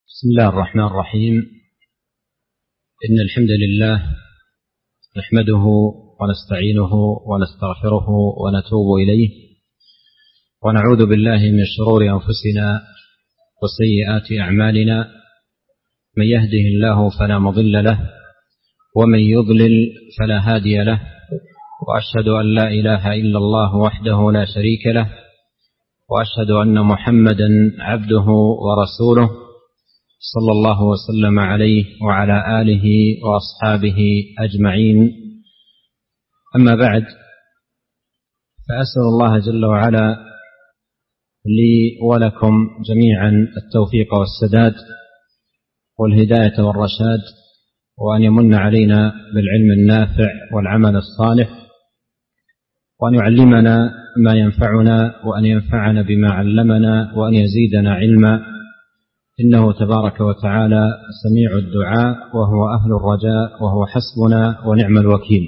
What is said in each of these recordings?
بسم الله الرحمن الرحيم. إن الحمد لله نحمده ونستعينه ونستغفره ونتوب إليه ونعوذ بالله من شرور أنفسنا وسيئات أعمالنا، من يهده الله فلا مضل له ومن يضلل فلا هادي له، وأشهد أن لا إله إلا الله وحده لا شريك له، وأشهد أن محمدا عبده ورسوله صلى الله وسلم عليه وعلى آله وأصحابه أجمعين. أما بعد، فأسأل الله جل وعلا لي ولكم جميعا التوفيق والسداد والهداية والرشاد، وأن يمن علينا بالعلم النافع والعمل الصالح، وأن يعلمنا ما ينفعنا، وأن ينفعنا بما علمنا، وأن يزيدنا علما، إنه تبارك وتعالى سميع الدعاء وهو أهل الرجاء وهو حسبنا ونعم الوكيل.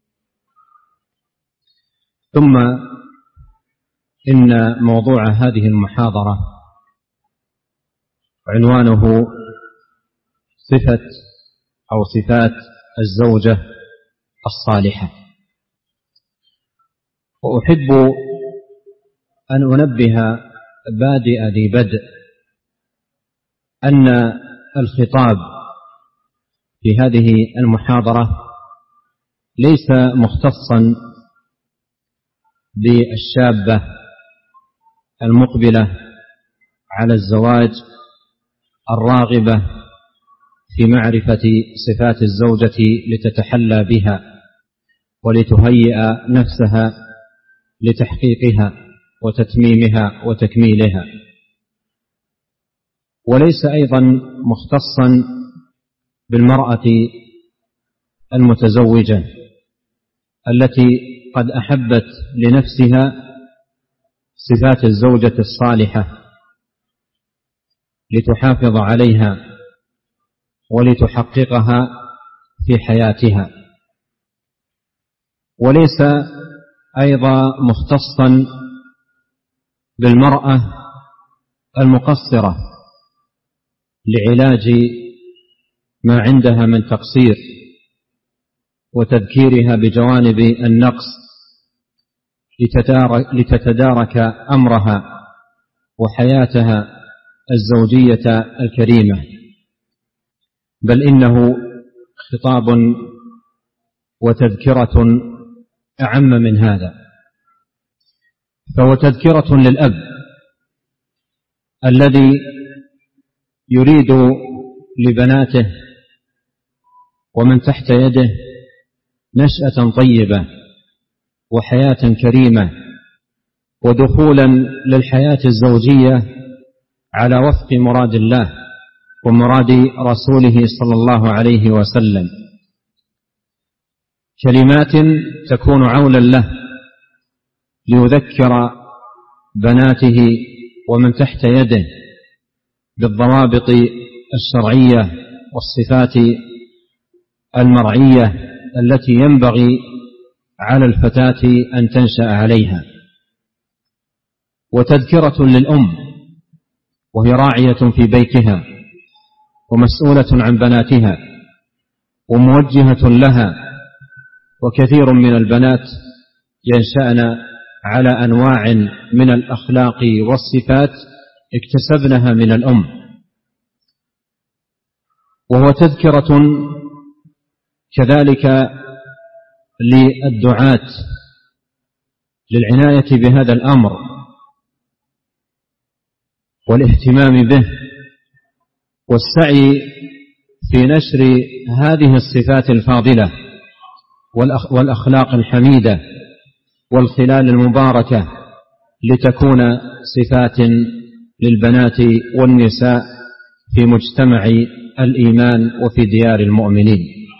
ثم إن موضوع هذه المحاضرة عنوانه صفات الزوجة الصالحة. وأحب أن أنبه بادئ ذي بدء أن الخطاب في هذه المحاضرة ليس مختصا بالشابة المقبلة على الزواج الراغبة في معرفة صفات الزوجة لتتحلى بها ولتهيئ نفسها لتحقيقها وتتميمها وتكميلها، وليس أيضا مختصا بالمرأة المتزوجة التي قد أحبت لنفسها صفات الزوجة الصالحة لتحافظ عليها ولتحققها في حياتها، وليس أيضا مختصا بالمرأة المقصرة لعلاج ما عندها من تقصير وتذكيرها بجوانب النقص لتتدارك أمرها وحياتها الزوجية الكريمة، بل إنه خطاب وتذكرة أعم من هذا، فهو تذكرة للأب الذي يريد لبناته ومن تحت يده نشأة طيبة وحياة كريمة ودخولا للحياة الزوجية على وفق مراد الله ومراد رسوله صلى الله عليه وسلم، كلمات تكون عولا له ليذكر بناته ومن تحت يده بالضوابط الشرعية والصفات المرعية التي ينبغي على الفتاة أن تنشأ عليها، وتذكرة للأم وهي راعية في بيتها ومسؤولة عن بناتها وموجهة لها، وكثير من البنات ينشأن على أنواع من الأخلاق والصفات اكتسبنها من الأم. وهو تذكرة كذلك للدعاة للعناية بهذا الأمر والاهتمام به والسعي في نشر هذه الصفات الفاضلة والأخلاق الحميدة والخلال المباركة لتكون صفات للبنات والنساء في مجتمع الإيمان وفي ديار المؤمنين،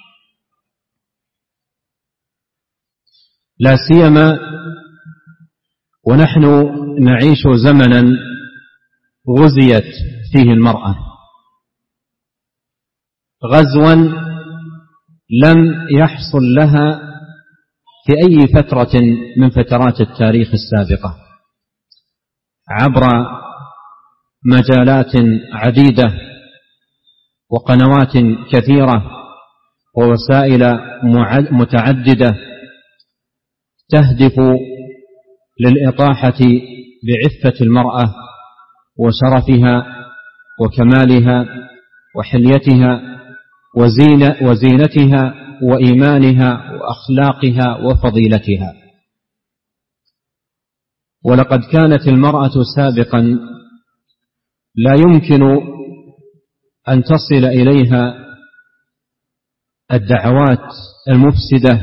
لا سيما ونحن نعيش زمنا غزيت فيه المرأة غزوا لم يحصل لها في أي فترة من فترات التاريخ السابقة عبر مجالات عديدة وقنوات كثيرة ووسائل متعددة تهدف للإطاحة بعفة المرأة وشرفها وكمالها وحليتها وزينتها وإيمانها وأخلاقها وفضيلتها. ولقد كانت المرأة سابقا لا يمكن أن تصل إليها الدعوات المفسدة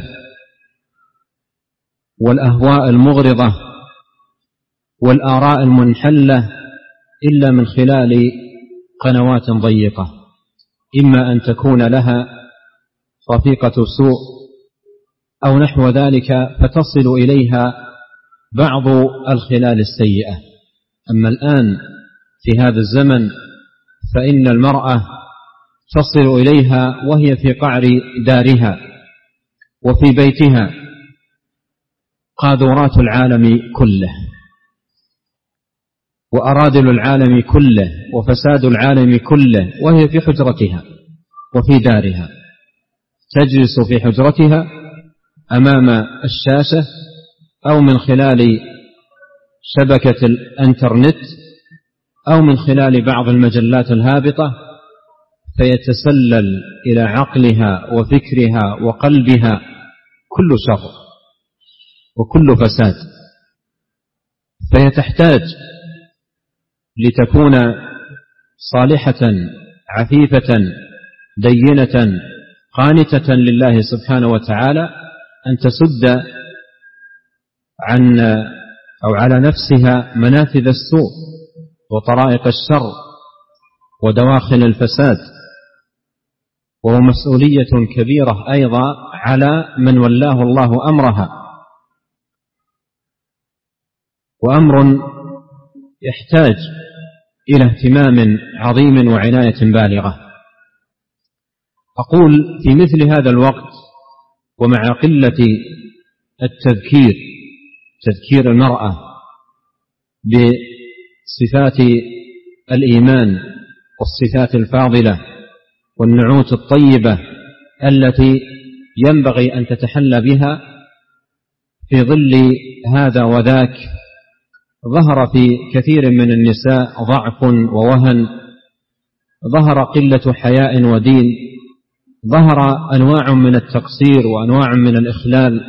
والأهواء المغرضة والآراء المنحلة إلا من خلال قنوات ضيقة، إما أن تكون لها رفيقة سوء أو نحو ذلك فتصل إليها بعض الخلال السيئة. أما الآن في هذا الزمن فإن المرأة تصل إليها وهي في قعر دارها وفي بيتها قاذورات العالم كله وأراذل العالم كله وفساد العالم كله وهي في حجرتها وفي دارها، تجلس في حجرتها أمام الشاشة أو من خلال شبكة الإنترنت أو من خلال بعض المجلات الهابطة، فيتسلل إلى عقلها وفكرها وقلبها كل شر وكل فساد. فهي تحتاج لتكون صالحة عفيفة دينة قانتة لله سبحانه وتعالى أن تسد عن أو على نفسها منافذ السوء وطرائق الشر ودواخل الفساد، وهو مسؤولية كبيرة أيضا على من ولاه الله أمرها، وأمر يحتاج إلى اهتمام عظيم وعناية بالغة. أقول في مثل هذا الوقت ومع قلة تذكير المرأة بصفات الإيمان والصفات الفاضلة والنعوت الطيبة التي ينبغي أن تتحلى بها في ظل هذا وذاك، ظهر في كثير من النساء ضعف ووهن، ظهر قلة حياء ودين، ظهر أنواع من التقصير وأنواع من الإخلال.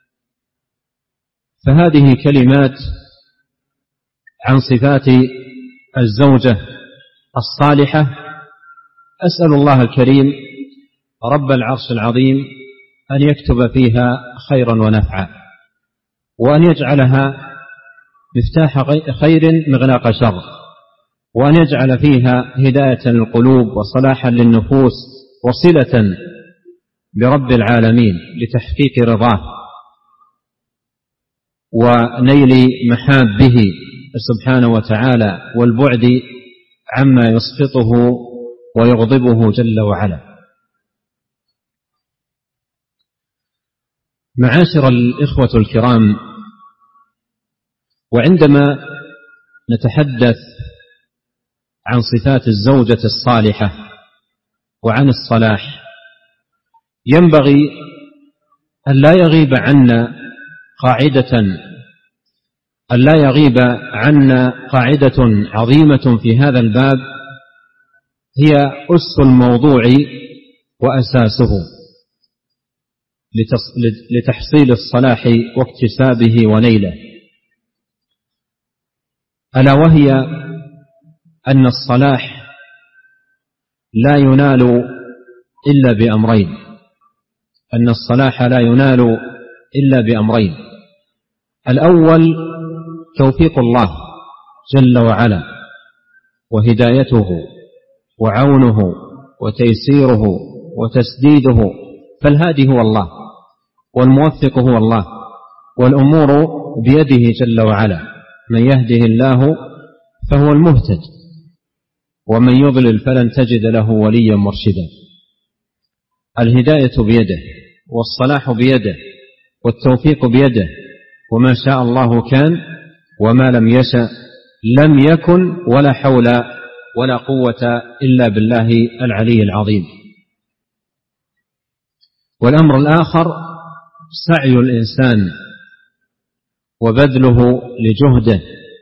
فهذه كلمات عن صفات الزوجة الصالحة، أسأل الله الكريم رب العرش العظيم أن يكتب فيها خيرا ونفعا، وأن يجعلها مفتاح خير مغلاق شر، وأن يجعل فيها هداية للقلوب وصلاحا للنفوس وصلة برب العالمين لتحقيق رضاه ونيل محابه سبحانه وتعالى والبعد عما يسخطه ويغضبه جل وعلا. معاشر الإخوة الكرام، وعندما نتحدث عن صفات الزوجة الصالحة وعن الصلاح، ينبغي أن لا يغيب عنا قاعدة عظيمة في هذا الباب، هي أس الموضوع وأساسه لتحصيل الصلاح واكتسابه ونيله، ألا وهي أن الصلاح لا ينال إلا بأمرين، أن الصلاح لا ينال إلا بأمرين: الأول توفيق الله جل وعلا وهدايته وعونه وتيسيره وتسديده، فالهادي هو الله والموفق هو الله، والأمور بيده جل وعلا، من يهده الله فهو المهتد ومن يضلل فلن تجد له وليا مرشدا. الهداية بيده والصلاح بيده والتوفيق بيده، وما شاء الله كان وما لم يشأ لم يكن، ولا حول ولا قوة إلا بالله العلي العظيم. والأمر الآخر سعي الإنسان وبذله لجهده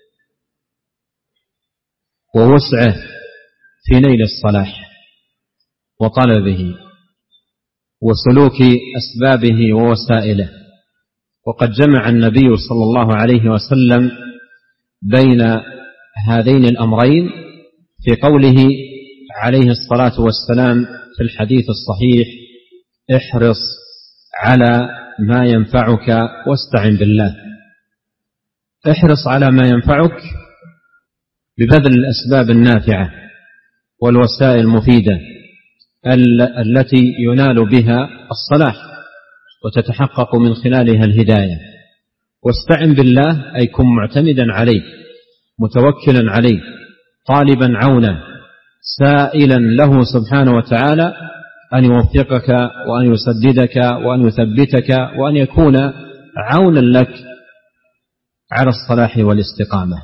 ووسعه في نيل الصلاح وطلبه وسلوك أسبابه ووسائله. وقد جمع النبي صلى الله عليه وسلم بين هذين الأمرين في قوله عليه الصلاة والسلام في الحديث الصحيح: احرص على ما ينفعك واستعن بالله. احرص على ما ينفعك ببذل الأسباب النافعة والوسائل المفيدة التي ينال بها الصلاح وتتحقق من خلالها الهداية. واستعن بالله أي كن معتمدا عليه، متوكلا عليه، طالبا عونه، سائلا له سبحانه وتعالى أن يوفقك وأن يسددك وأن يثبتك وأن يكون عونا لك على الصلاح والاستقامة.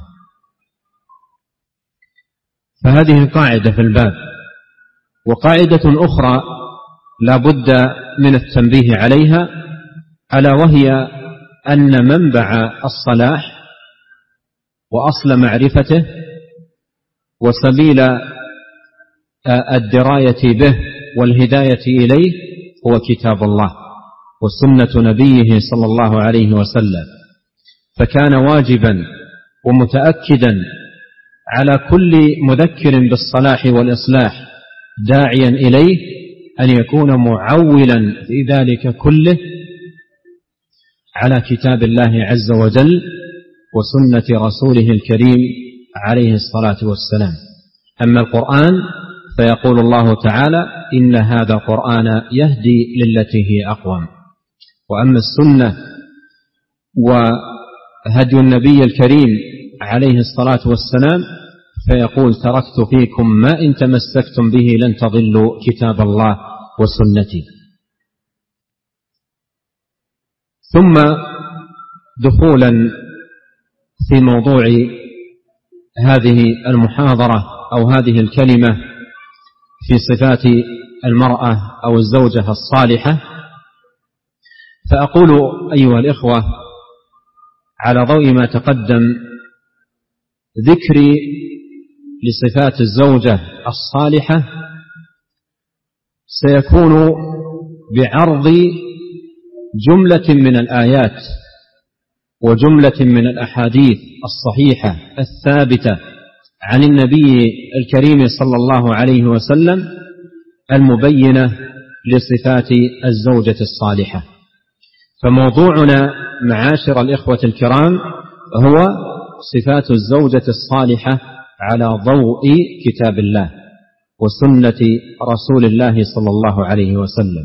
فهذه قاعدة في الباب. وقاعدة أخرى لا بد من التنبيه عليها، ألا وهي أن منبع الصلاح وأصل معرفته وسبيل الدراية به والهداية إليه هو كتاب الله وسنة نبيه صلى الله عليه وسلم. فكان واجبا ومتأكدا على كل مذكر بالصلاح والإصلاح داعيا إليه أن يكون معولا في ذلك كله على كتاب الله عز وجل وسنة رسوله الكريم عليه الصلاة والسلام. أما القرآن فيقول الله تعالى: إن هذا القرآن يهدي للتي هي أقوم. وأما السنة وهدي النبي الكريم عليه الصلاة والسلام فيقول: تركت فيكم ما إن تمسكتم به لن تضلوا كتاب الله وسنتي. ثم دخولا في موضوع هذه المحاضرة أو هذه الكلمة في صفات المرأة أو الزوجة الصالحة، فأقول أيها الإخوة على ضوء ما تقدم ذكري لصفات الزوجة الصالحة سيكون بعرض جملة من الآيات وجملة من الأحاديث الصحيحة الثابتة عن النبي الكريم صلى الله عليه وسلم المبينة لصفات الزوجة الصالحة. فموضوعنا معاشر الإخوة الكرام هو صفات الزوجة الصالحة على ضوء كتاب الله وسنة رسول الله صلى الله عليه وسلم.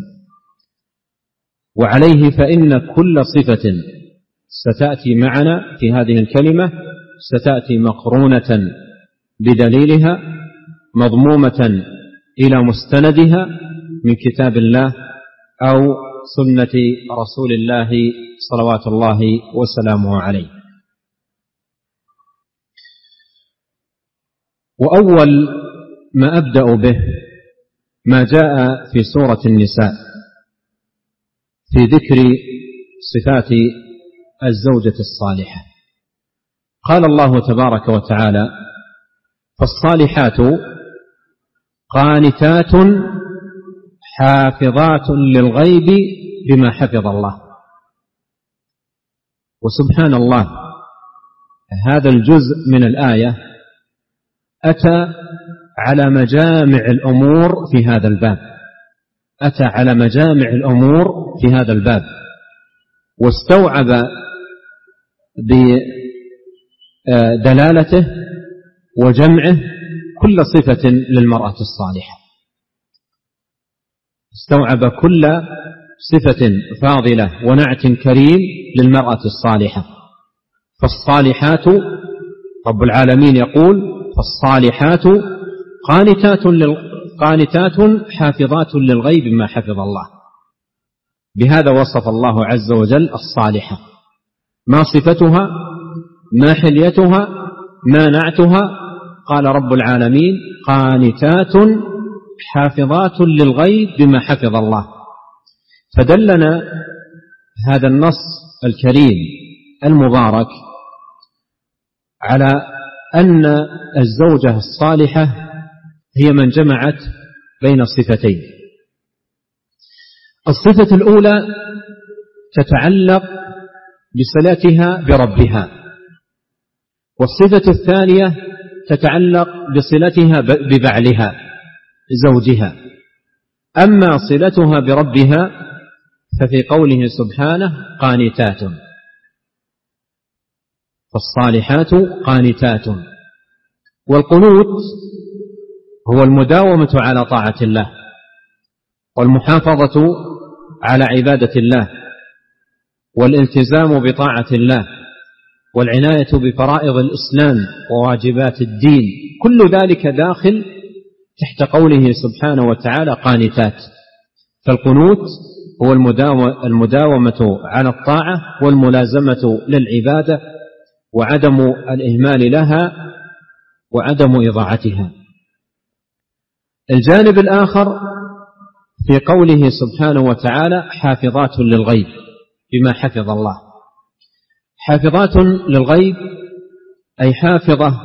وعليه فإن كل صفة ستأتي معنا في هذه الكلمة ستأتي مقرونة بدليلها مضمومة إلى مستندها من كتاب الله أو سنة رسول الله صلوات الله وسلامه عليه. وأول ما أبدأ به ما جاء في سورة النساء في ذكر صفات الزوجة الصالحة. قال الله تبارك وتعالى: فالصالحات قانتات حافظات للغيب بما حفظ الله. وسبحان الله، هذا الجزء من الآية أتى على مجامع الأمور في هذا الباب، أتى على مجامع الأمور في هذا الباب، واستوعب بدلالته وجمعه كل صفة للمرأة الصالحة، استوعب كل صفة فاضلة ونعت كريم للمرأة الصالحة. فالصالحات رب العالمين يقول: فالصالحات قانتات حافظات للغيب بما حفظ الله. بهذا وصف الله عز وجل الصالحة. ما صفتها؟ ما حليتها؟ ما نعتها؟ قال رب العالمين قانتات حافظات للغيب بما حفظ الله. فدلنا هذا النص الكريم المبارك على أن الزوجة الصالحة هي من جمعت بين الصفتين. الصفة الأولى تتعلق بصلتها بربها، والصفة الثانية تتعلق بصلتها ببعلها زوجها. أما صلتها بربها ففي قوله سبحانه قانتات، فالصالحات قانتات. والقنوت هو المداومة على طاعة الله والمحافظة على عبادة الله والالتزام بطاعة الله والعناية بفرائض الإسلام وواجبات الدين، كل ذلك داخل تحت قوله سبحانه وتعالى قانتات. فالقنوت هو المداومة على الطاعة والملازمة للعبادة وعدم الإهمال لها وعدم إضاعتها. الجانب الآخر في قوله سبحانه وتعالى حافظات للغيب بما حفظ الله. حافظات للغيب أي حافظة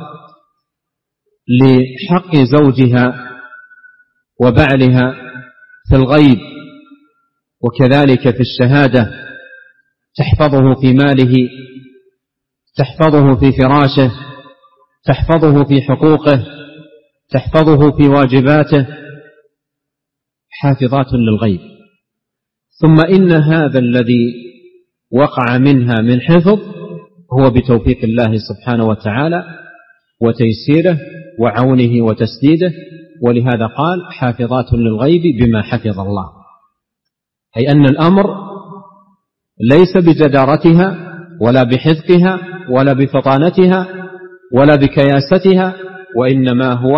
لحق زوجها وبعلها في الغيب وكذلك في الشهادة، تحفظه في ماله، تحفظه في فراشه، تحفظه في حقوقه، تحفظه في واجباته، حافظات للغيب. ثم إن هذا الذي وقع منها من حفظ هو بتوفيق الله سبحانه وتعالى وتيسيره وعونه وتسديده، ولهذا قال حافظات للغيب بما حفظ الله، أي أن الأمر ليس بجدارتها ولا بحذقها ولا بفطانتها ولا بكياستها، وإنما هو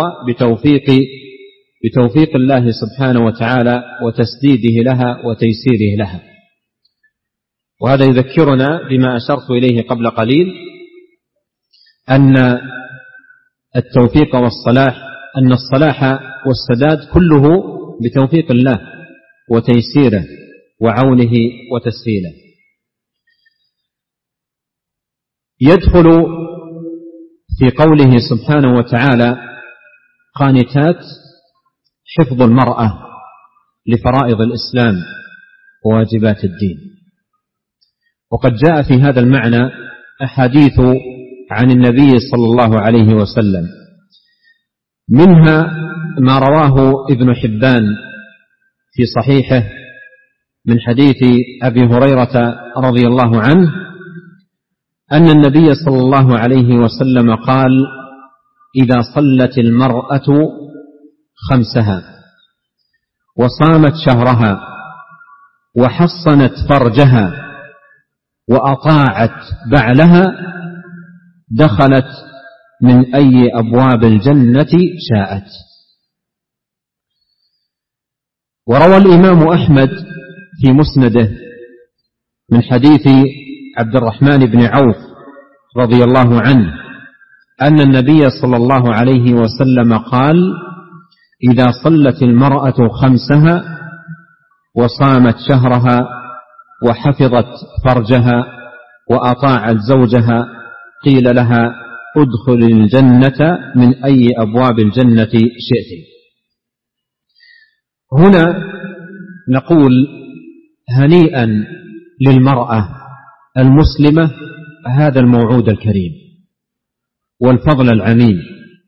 بتوفيق الله سبحانه وتعالى وتسديده لها وتيسيره لها. وهذا يذكرنا بما أشرت إليه قبل قليل، أن التوفيق والصلاح، أن الصلاح والسداد كله بتوفيق الله وتيسيره وعونه وتسهيله. يدخل في قوله سبحانه وتعالى قانتات حفظ المرأة لفرائض الإسلام وواجبات الدين. وقد جاء في هذا المعنى أحاديث عن النبي صلى الله عليه وسلم، منها ما رواه ابن حبان في صحيحه من حديث أبي هريرة رضي الله عنه أن النبي صلى الله عليه وسلم قال: إذا صلت المرأة خمسها وصامت شهرها وحصنت فرجها وأطاعت بعلها دخلت من أي أبواب الجنة شاءت. وروى الإمام أحمد في مسنده من حديث عبد الرحمن بن عوف رضي الله عنه أن النبي صلى الله عليه وسلم قال: إذا صلت المرأة خمسها وصامت شهرها وحفظت فرجها وأطاعت زوجها قيل لها ادخل الجنة من أي أبواب الجنة شئت. هنا نقول هنيئا للمرأة المسلمة هذا الموعود الكريم والفضل العميم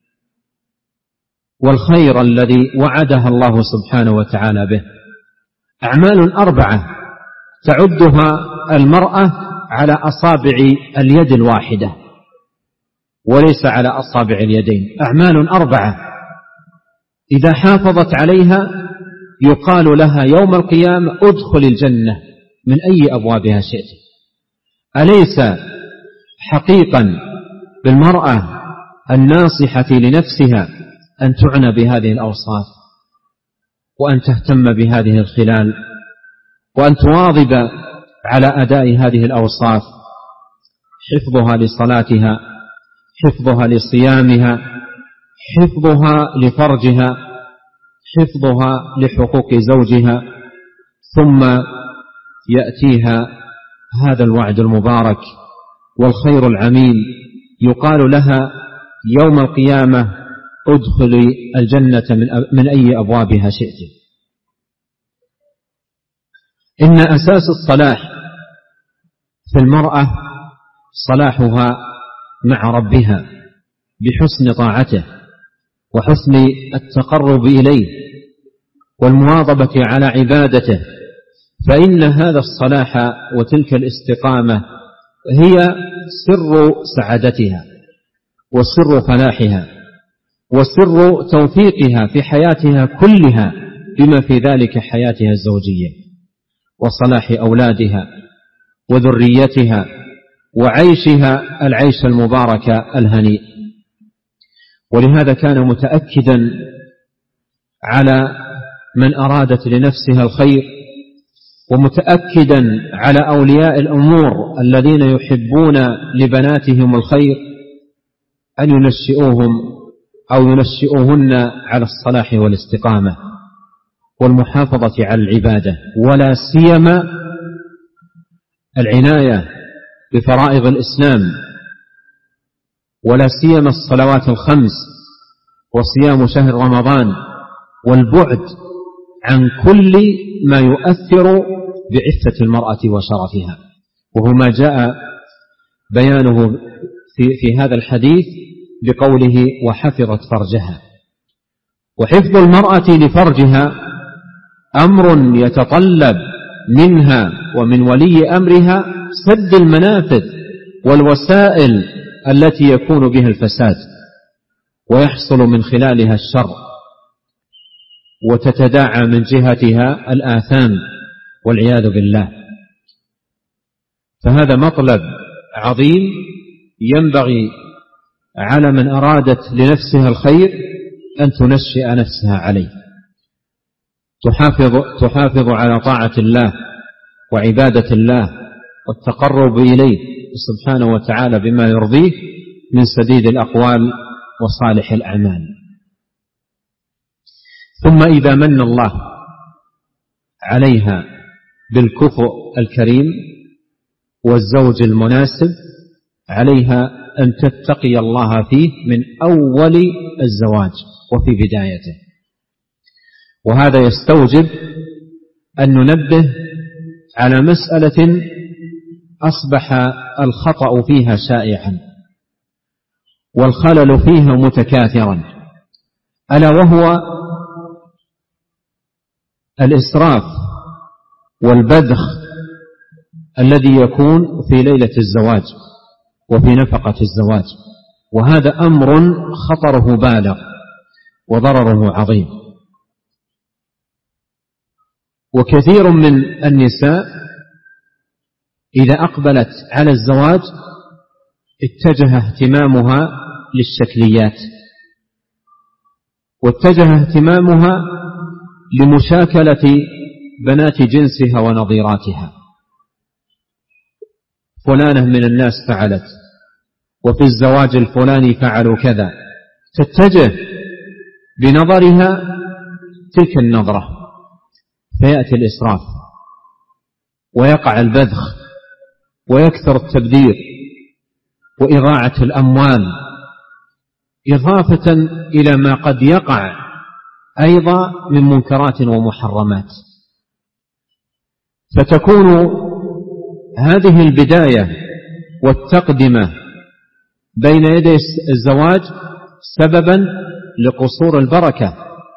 والخير الذي وعدها الله سبحانه وتعالى به. أعمال 4 تعدها المرأة على أصابع اليد الواحدة وليس على أصابع اليدين. أعمال 4 إذا حافظت عليها يقال لها يوم القيامة ادخل الجنة من أي أبوابها شئت. أليس حقيقا بالمرأة الناصحة لنفسها أن تعنى بهذه الأوصاف وأن تهتم بهذه الخلال وأن تواظب على أداء هذه الأوصاف، حفظها لصلاتها، حفظها لصيامها، حفظها لفرجها، حفظها لحقوق زوجها، ثم يأتيها هذا الوعد المبارك والخير العميم، يقال لها يوم القيامة ادخلي الجنة من أي أبوابها شئت. إن أساس الصلاح في المرأة صلاحها مع ربها بحسن طاعته وحسن التقرب إليه والمواظبة على عبادته، فإن هذا الصلاح وتلك الاستقامة هي سر سعادتها وسر فلاحها وسر توفيقها في حياتها كلها، بما في ذلك حياتها الزوجية وصلاح أولادها وذريتها وعيشها العيش المبارك الهنيء. ولهذا كان متأكدا على من أرادت لنفسها الخير، ومتأكدا على أولياء الأمور الذين يحبون لبناتهم الخير أن ينشئوهم أو ينشئوهن على الصلاح والاستقامة والمحافظة على العبادة، ولا سيما العناية بفرائض الإسلام، ولا سيما الصلوات الخمس وصيام شهر رمضان، والبعد عن كل ما يؤثر بعفة المرأة وشرفها، وهو ما جاء بيانه في هذا الحديث بقوله وحفظت فرجها. وحفظ المرأة لفرجها أمر يتطلب منها ومن ولي أمرها سد المنافذ والوسائل التي يكون بها الفساد ويحصل من خلالها الشر، وتتداعى من جهتها الآثام والعياذ بالله. فهذا مطلب عظيم ينبغي على من أرادت لنفسها الخير أن تنشئ نفسها عليه، تحافظ على طاعة الله وعبادة الله والتقرب إليه سبحانه وتعالى بما يرضيه من سديد الأقوال وصالح الأعمال. ثم إذا من الله عليها بالكفء الكريم والزوج المناسب، عليها أن تتقي الله فيه من أول الزواج وفي بدايته. وهذا يستوجب أن ننبه على مسألة أصبح الخطأ فيها شائعا والخلل فيها متكاثرا، ألا وهو الإسراف والبذخ الذي يكون في ليلة الزواج وفي نفقة الزواج، وهذا أمر خطره بالغ وضرره عظيم. وكثير من النساء إذا أقبلت على الزواج اتجه اهتمامها للشكليات، واتجه اهتمامها لمشاكلة بنات جنسها ونظيراتها. فلانة من الناس فعلت، وفي الزواج الفلاني فعلوا كذا، تتجه بنظرها تلك النظرة، فيأتي الإسراف ويقع البذخ ويكثر التبذير وإضاعة الأموال، إضافة إلى ما قد يقع أيضا من منكرات ومحرمات. فتكون هذه البداية والتقدمة بين يدي الزواج سببا لقصور البركة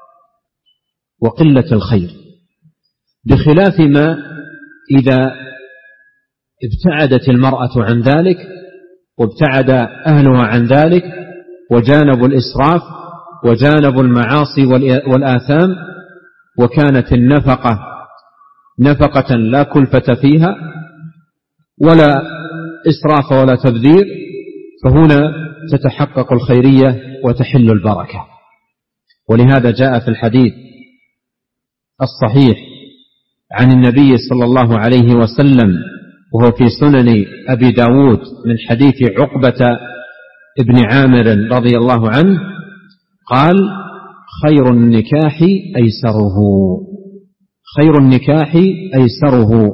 وقلة الخير، بخلاف ما إذا ابتعدت المرأة عن ذلك وابتعد أهلها عن ذلك وجانبوا الإسراف وجانبوا المعاصي والآثام، وكانت النفقة نفقة لا كلفة فيها ولا إسراف ولا تبذير، فهنا تتحقق الخيرية وتحل البركة. ولهذا جاء في الحديث الصحيح عن النبي صلى الله عليه وسلم، وهو في سنن أبي داود، من حديث عقبة ابن عامر رضي الله عنه قال خير النكاح أيسره، خير النكاح أيسره.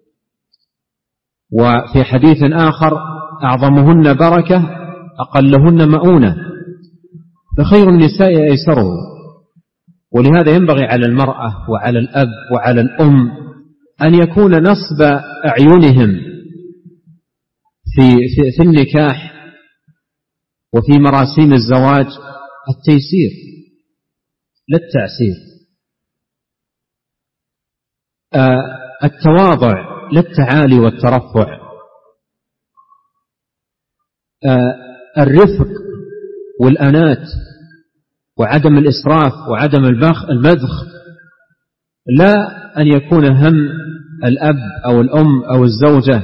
وفي حديث آخر أعظمهن بركة أقلهن مؤونة، فخير النساء أيسره. ولهذا ينبغي على المرأة وعلى الأب وعلى الأم أن يكون نصب أعينهم في النكاح وفي مراسيم الزواج التيسير لا التعسير، التواضع لا التعالي والترفع، الرفق والأنات وعدم الإسراف وعدم المذخ، لا أن يكون هم الأب أو الأم أو الزوجة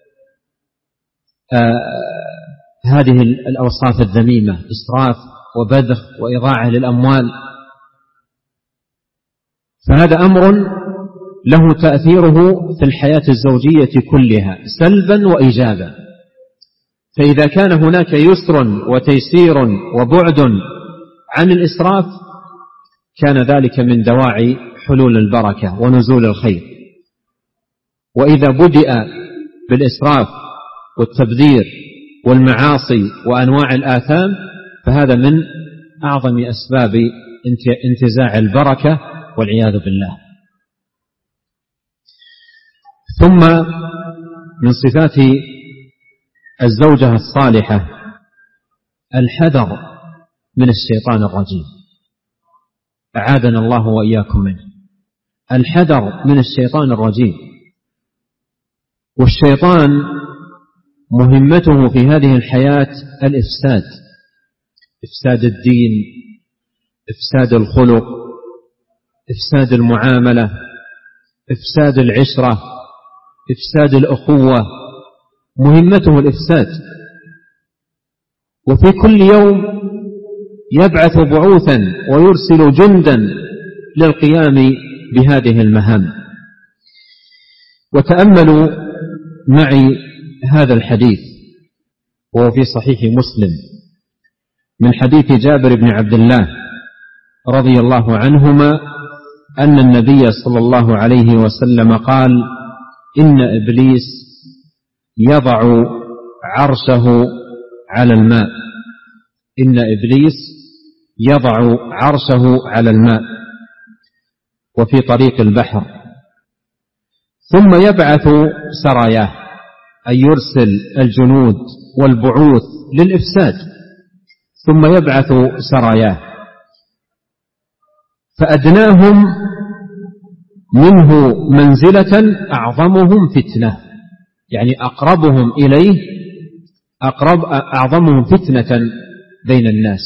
هذه الأوصاف الذميمة، إسراف وبذخ وإضاعة للأموال. فهذا أمر له تأثيره في الحياة الزوجية كلها سلبا وإيجابا. فإذا كان هناك يسر وتيسير وبعد عن الإسراف كان ذلك من دواعي حلول البركة ونزول الخير. وإذا بدأ بالإسراف والتبذير والمعاصي وأنواع الآثام فهذا من أعظم أسباب انتزاع البركة والعياذ بالله. ثم من صفات الزوجة الصالحة الحذر من الشيطان الرجيم، أعاذنا الله وإياكم منه. الحذر من الشيطان الرجيم. والشيطان مهمته في هذه الحياة الإفساد، إفساد الدين، إفساد الخلق، إفساد المعاملة، إفساد العشرة، إفساد الأخوة، مهمته الإفساد. وفي كل يوم يبعث بعوثا ويرسل جندا للقيام بهذه المهام. وتأملوا معي هذا الحديث وهو في صحيح مسلم من حديث جابر بن عبد الله رضي الله عنهما أن النبي صلى الله عليه وسلم قال: إن إبليس يضع عرشه على الماء، إن إبليس يضع عرشه على الماء وفي طريق البحر، ثم يبعث سراياه، أي يرسل الجنود والبعوث للإفساد، ثم يبعث سراياه، فأدناهم منه منزلة أعظمهم فتنة، يعني أقربهم إليه أعظمهم فتنة بين الناس.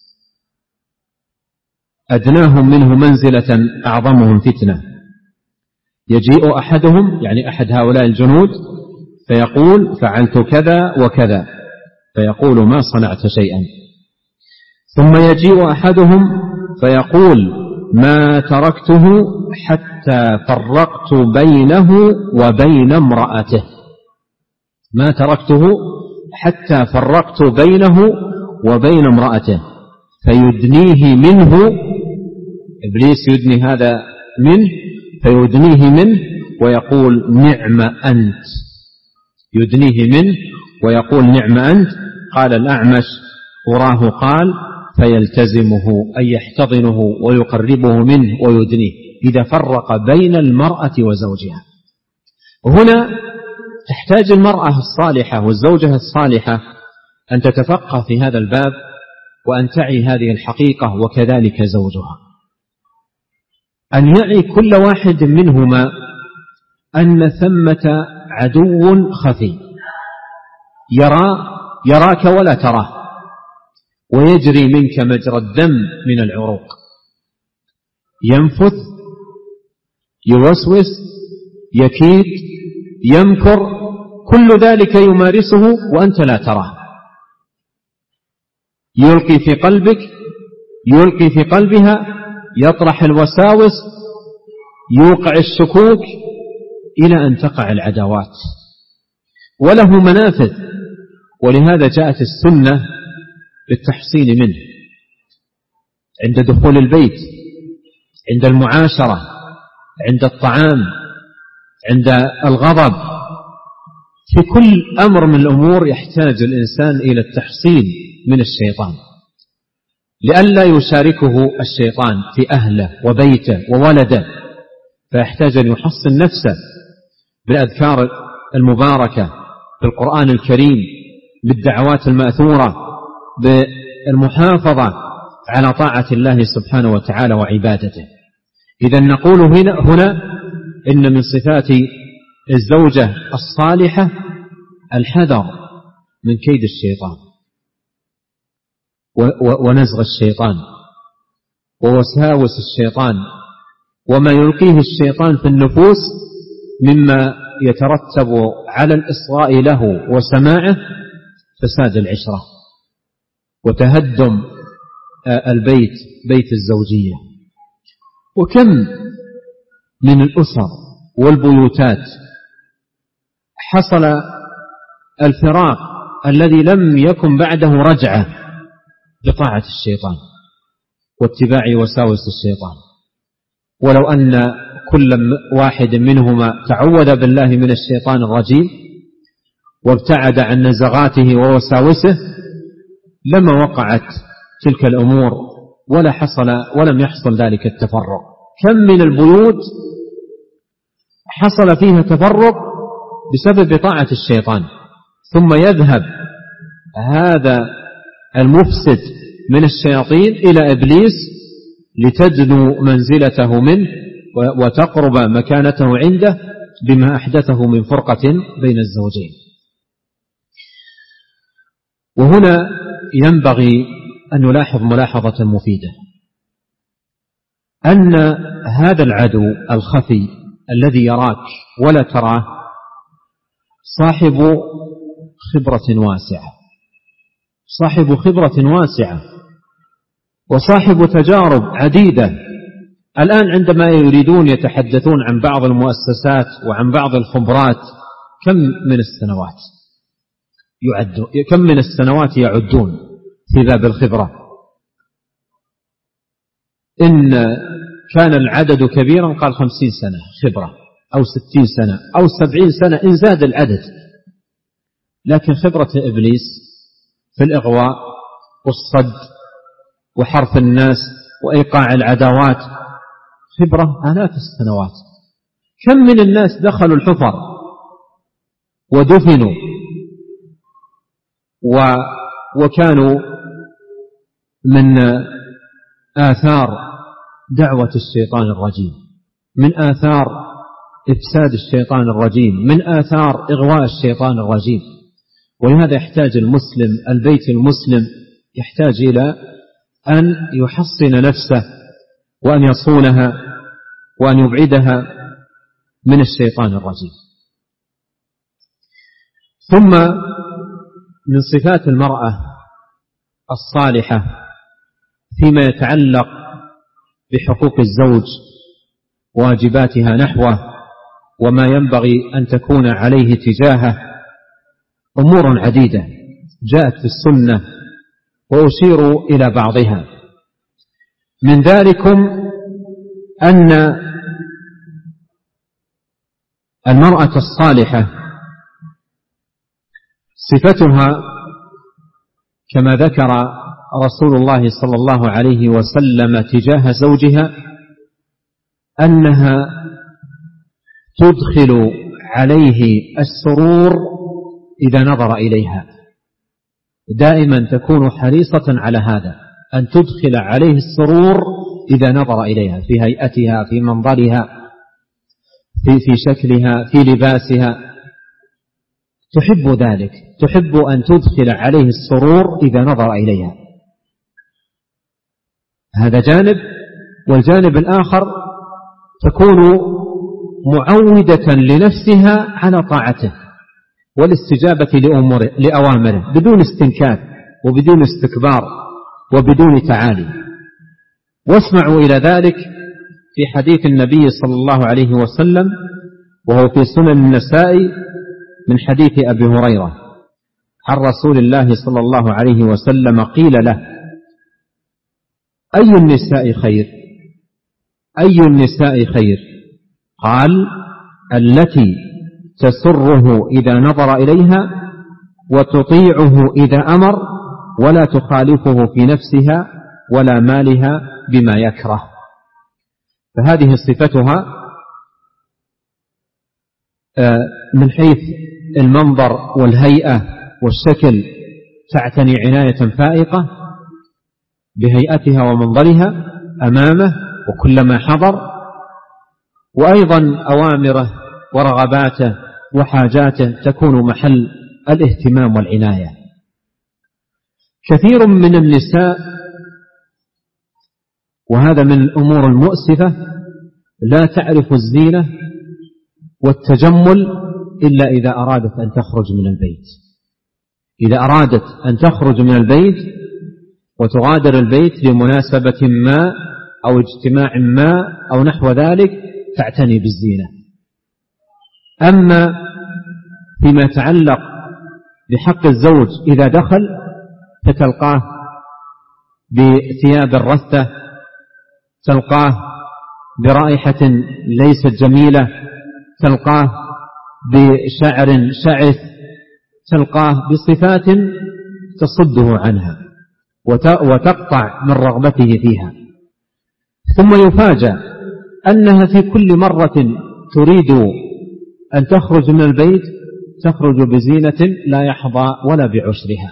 أدناهم منه منزلة أعظمهم فتنة. يجيء أحدهم، يعني أحد هؤلاء الجنود، فيقول: فعلت كذا وكذا، فيقول: ما صنعت شيئا. ثم يجيء أحدهم فيقول: ما تركته حتى فرقت بينه وبين امرأته، ما تركته حتى فرقت بينه وبين امرأته، فيدنيه منه، إبليس يدني هذا منه، فيدنيه منه ويقول: نعم أنت، يدنيه منه ويقول: نعم أنت. قال الأعمش: أراه قال: فيلتزمه، أي يحتضنه ويقربه منه ويدنيه، إذا فرق بين المرأة وزوجها. وهنا تحتاج المرأة الصالحة والزوجة الصالحة أن تتفقه في هذا الباب وأن تعي هذه الحقيقة، وكذلك زوجها، أن يعي كل واحد منهما أن ثمة عدو خفي يراك ولا تراه، ويجري منك مجرى الدم من العروق، ينفث، يوسوس، يكيد، يمكر، كل ذلك يمارسه وأنت لا تراه. يلقي في قلبك، يلقي في قلبها، يطرح الوساوس، يوقع الشكوك، إلى أن تقع العداوات، وله منافذ. ولهذا جاءت السنة بالتحصين منه، عند دخول البيت، عند المعاشرة، عند الطعام، عند الغضب. في كل أمر من الأمور يحتاج الإنسان إلى التحصين من الشيطان لئلا يشاركه الشيطان في أهله وبيته وولده، فيحتاج أن يحصن نفسه بالأذكار المباركة، بالقرآن الكريم، بالدعوات المأثورة، بالمحافظة على طاعة الله سبحانه وتعالى وعبادته. إذا نقول هنا إن من صفات الزوجة الصالحة الحذر من كيد الشيطان ونزغ الشيطان ووساوس الشيطان وما يلقيه الشيطان في النفوس مما يترتب على الإصغاء له وسماعه فساد العشرة وتهدم البيت، بيت الزوجية. وكم من الأسر والبيوتات حصل الفراق الذي لم يكن بعده رجعة لطاعة الشيطان واتباع وساوس الشيطان، ولو أن كل واحد منهما تعوذ بالله من الشيطان الرجيم وابتعد عن نزغاته ووساوسه لما وقعت تلك الأمور ولم يحصل ذلك التفرق. كم من البيوت حصل فيها تفرق بسبب طاعة الشيطان، ثم يذهب هذا المفسد من الشياطين إلى إبليس لتدنو منزلته منه وتقرب مكانته عنده بما أحدثه من فرقة بين الزوجين. وهنا ينبغي أن نلاحظ ملاحظة مفيدة، أن هذا العدو الخفي الذي يراك ولا تراه صاحب خبرة واسعة، صاحب خبرة واسعة وصاحب تجارب عديدة. الآن عندما يريدون يتحدثون عن بعض المؤسسات وعن بعض الخبرات كم من السنوات يعدون في باب الخبرة. إن كان العدد كبيرا قال 50 سنة خبرة أو 60 سنة أو 70 سنة إن زاد العدد. لكن خبرة إبليس في الإغواء والصد وحرف الناس وإيقاع العداوات خبرة آلاف السنوات. كم من الناس دخلوا الحفر ودفنوا وكانوا من آثار دعوة الشيطان الرجيم، من آثار إفساد الشيطان الرجيم، من آثار إغواء الشيطان الرجيم. ولهذا يحتاج المسلم، البيت المسلم يحتاج إلى أن يحصن نفسه وأن يصونها وأن يبعدها من الشيطان الرجيم. ثم من صفات المرأة الصالحة فيما يتعلق بحقوق الزوج واجباتها نحوه وما ينبغي أن تكون عليه تجاهه أمور عديدة جاءت في السنة وأشير إلى بعضها. من ذلكم أن المرأة الصالحة صفتها كما ذكر رسول الله صلى الله عليه وسلم تجاه زوجها أنها تدخل عليه السرور إذا نظر إليها. دائما تكون حريصة على هذا، أن تدخل عليه السرور إذا نظر إليها في هيئتها، في منظرها، في شكلها، في لباسها، تحب ذلك، تحب أن تدخل عليه السرور إذا نظر إليها. هذا جانب. والجانب الآخر تكون معودة لنفسها على طاعته والاستجابة لأوامره بدون استنكاف وبدون استكبار وبدون تعالي. واسمعوا إلى ذلك في حديث النبي صلى الله عليه وسلم وهو في سنن النسائي من حديث أبي هريرة عن رسول الله صلى الله عليه وسلم قيل له: أي النساء خير؟ أي النساء خير؟ قال: التي تسره إذا نظر إليها وتطيعه إذا أمر ولا تخالفه في نفسها ولا مالها بما يكره. فهذه صفتها من حيث المنظر والهيئة والشكل، تعتني عناية فائقة بهيئتها ومنظرها أمامه وكلما حضر، وأيضا أوامره ورغباته وحاجاته تكون محل الاهتمام والعناية. كثير من النساء، وهذا من الأمور المؤسفة، لا تعرف الزينة والتجمل إلا إذا أرادت أن تخرج من البيت. إذا أرادت أن تخرج من البيت وتغادر البيت لمناسبة ما أو اجتماع ما أو نحو ذلك تعتني بالزينة. أما فيما يتعلق بحق الزوج إذا دخل فتلقاه بثياب رثة، تلقاه برائحة ليست جميلة، تلقاه بشعر شعث، تلقاه بصفات تصده عنها وتقطع من رغبته فيها، ثم يفاجأ أنها في كل مرة تريد أن تخرج من البيت تخرج بزينة لا يحظى ولا بعشرها.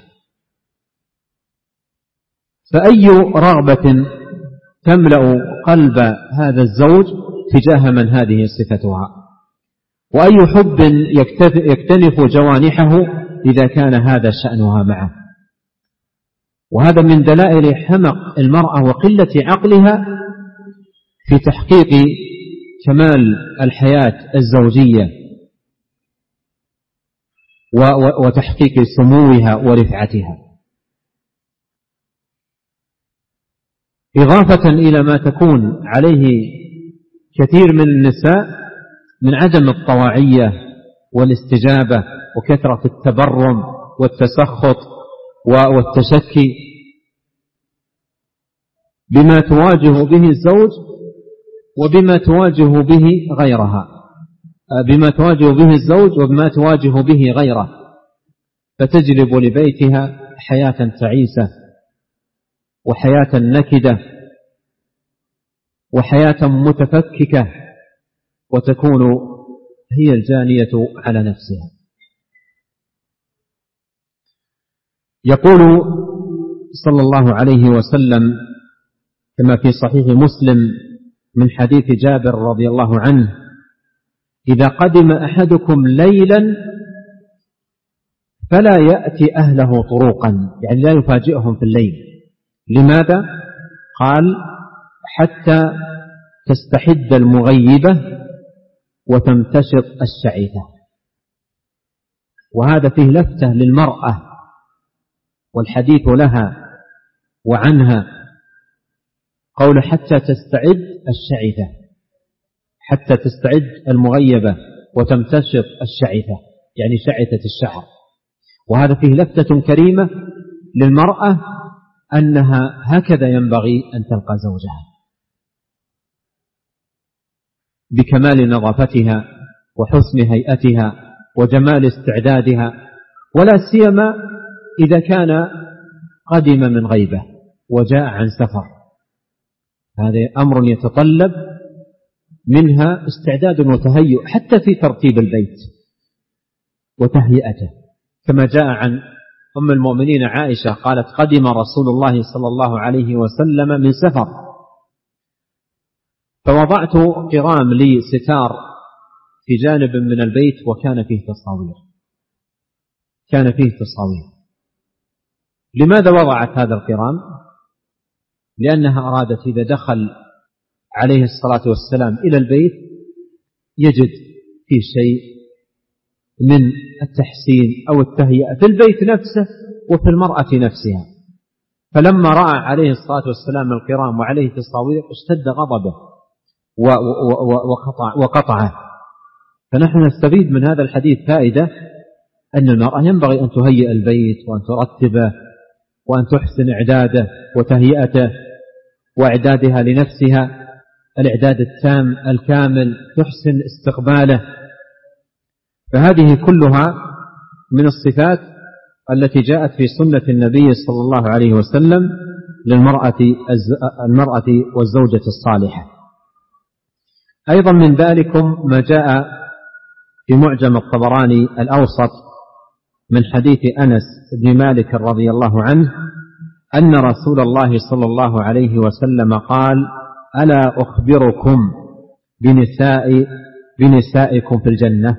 فأي رغبة تملأ قلب هذا الزوج تجاه من هذه صفتها، وأي حب يكتنف جوانحه إذا كان هذا شأنها معه. وهذا من دلائل حمق المرأة وقلة عقلها في تحقيق كمال الحياة الزوجية وتحقيق سموها ورفعتها، إضافة إلى ما تكون عليه كثير من النساء من عدم الطواعية والاستجابة وكثرة التبرم والتسخط والتشكي بما تواجه به الزوج وبما تواجه به غيرها، بما تواجه به الزوج وبما تواجه به غيره، فتجلب لبيتها حياة تعيسة وحياة نكدة وحياة متفككة، وتكون هي الجانية على نفسها. يقول صلى الله عليه وسلم كما في صحيح مسلم من حديث جابر رضي الله عنه: إذا قدم أحدكم ليلا فلا يأتي أهله طروقا، يعني لا يفاجئهم في الليل. لماذا؟ قال: حتى تستحد المغيبة وتمتشط الشعيثة. وهذا فيه لفتة للمرأة والحديث لها وعنها، قول حتى تستعد الشعيثة، حتى تستعد المغيبة وتمتشط الشعيثة، يعني شعثة الشعر. وهذا فيه لفتة كريمة للمرأة أنها هكذا ينبغي أن تلقى زوجها، بكمال نظافتها وحسن هيئتها وجمال استعدادها، ولا سيما إذا كان قدم من غيبة وجاء عن سفر. هذا أمر يتطلب منها استعداد وتهيؤ حتى في ترتيب البيت وتهيئته، كما جاء عن أم المؤمنين عائشة قالت: قدم رسول الله صلى الله عليه وسلم من سفر فوضعت قرام لي ستار في جانب من البيت وكان فيه تصاوير، كان فيه تصاوير. لماذا وضعت هذا القرام؟ لأنها أرادت إذا دخل عليه الصلاة والسلام إلى البيت يجد فيه شيء من التحسين أو التهيئة في البيت نفسه وفي المرأة نفسها. فلما رأى عليه الصلاة والسلام القرام وعليه تصاوير اشتد غضبه وقطعه. فنحن نستفيد من هذا الحديث فائدة أن المرأة ينبغي أن تهيئ البيت وأن ترتبه وأن تحسن إعداده وتهيئته وإعدادها لنفسها الإعداد التام الكامل، تحسن استقباله. فهذه كلها من الصفات التي جاءت في سنة النبي صلى الله عليه وسلم للمرأة والزوجة الصالحة. أيضا من ذلك ما جاء في معجم الطبراني الأوسط من حديث أنس بن مالك رضي الله عنه أن رسول الله صلى الله عليه وسلم قال: ألا أخبركم بنسائكم في الجنة؟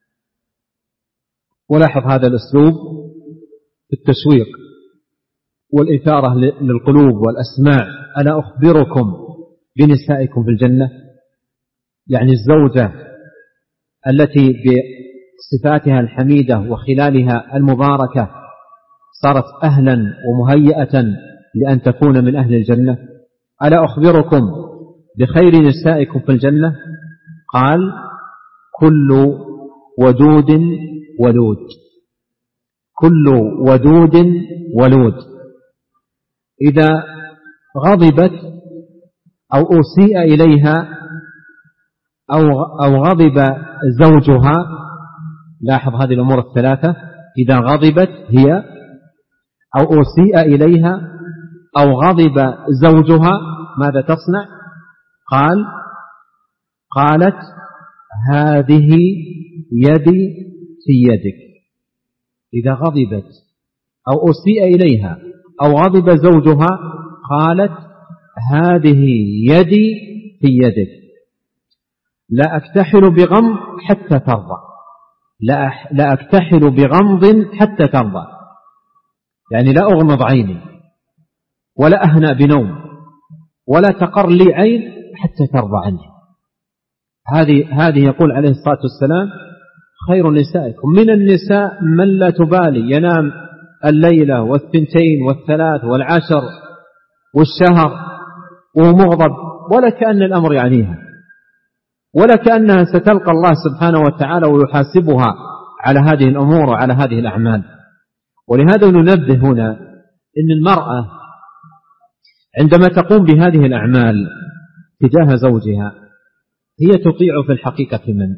ولاحظ هذا الأسلوب في التشويق والإثارة للقلوب والأسماع. ألا أخبركم بنسائكم في الجنة؟ يعني الزوجة التي بصفاتها الحميدة وخلالها المباركة صارت أهلا ومهيئة لأن تكون من أهل الجنة. ألا أخبركم بخير نسائكم في الجنة؟ قال: كل ودود ولود. كل ودود ولود. إذا غضبت أو أسيء إليها أو غضب زوجها، لاحظ هذه الأمور الثلاثة: إذا غضبت هي أو أسيء إليها أو غضب زوجها ماذا تصنع؟ قالت: هذه يدي في يدك. إذا غضبت أو أسيء إليها أو غضب زوجها قالت: هذه يدي في يدك، لا أكتحل بغمض حتى ترضى. لا أكتحل بغمض حتى ترضى، يعني لا أغمض عيني ولا أهنأ بنوم ولا تقر لي عين حتى ترضى عني. هذه يقول عليه الصلاة والسلام: خير نسائكم. من النساء من لا تبالي، ينام الليلة والثنتين والثلاث والعشر والشهر وهو مغضب ولا كأن الأمر يعنيها، ولا كأنها ستلقى الله سبحانه وتعالى ويحاسبها على هذه الأمور وعلى هذه الأعمال. ولهذا ننبه هنا إن المرأة عندما تقوم بهذه الأعمال تجاه زوجها هي تطيع في الحقيقة من؟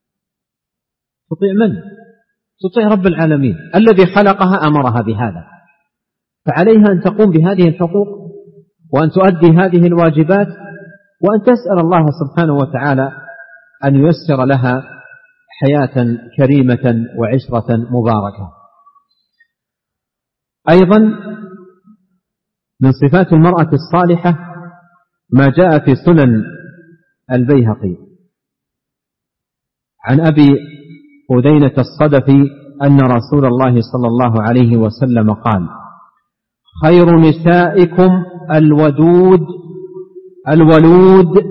تطيع رب العالمين الذي خلقها، أمرها بهذا، فعليها أن تقوم بهذه الحقوق وأن تؤدي هذه الواجبات وأن تسأل الله سبحانه وتعالى أن ييسر لها حياة كريمة وعشرة مباركة. أيضا من صفات المرأة الصالحة ما جاء في سنن البيهقي عن أبي أذينة الصدفي أن رسول الله صلى الله عليه وسلم قال: خير نسائكم الودود الولود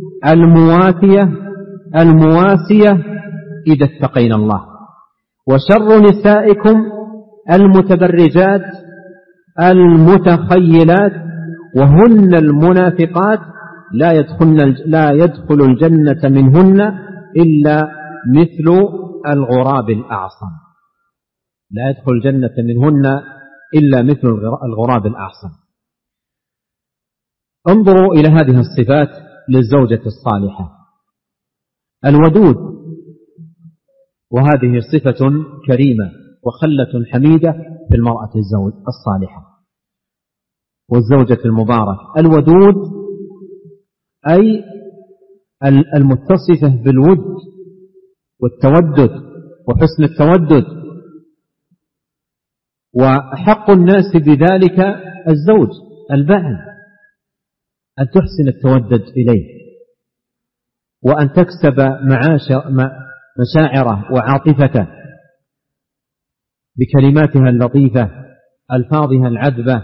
المواسية إذا اتقين الله، وشر نسائكم المتبرجات المتخيلات وهن المنافقات لا يدخل الجنة منهن إلا مثل الغراب الأعصم. لا يدخل الجنة منهن إلا مثل الغراب الأعصم. انظروا إلى هذه الصفات للزوجة الصالحة: الودود، وهذه صفة كريمة وخلة حميدة في المرأة الصالحة والزوجة المباركة. الودود أي المتصفة بالود والتودد وحسن التودد، وحق الناس بذلك الزوج البائن أن تحسن التودد إليه وأن تكسب مشاعره وعاطفته بكلماتها اللطيفة، ألفاظها العذبة،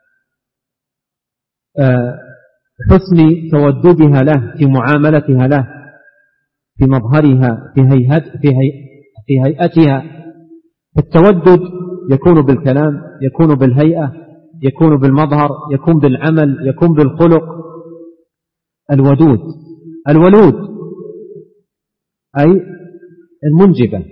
حسن توددها له في معاملتها له، في مظهرها، في هيئتها. التودد يكون بالكلام، يكون بالهيئة، يكون بالمظهر، يكون بالعمل، يكون بالخلق. الولود أي المنجبة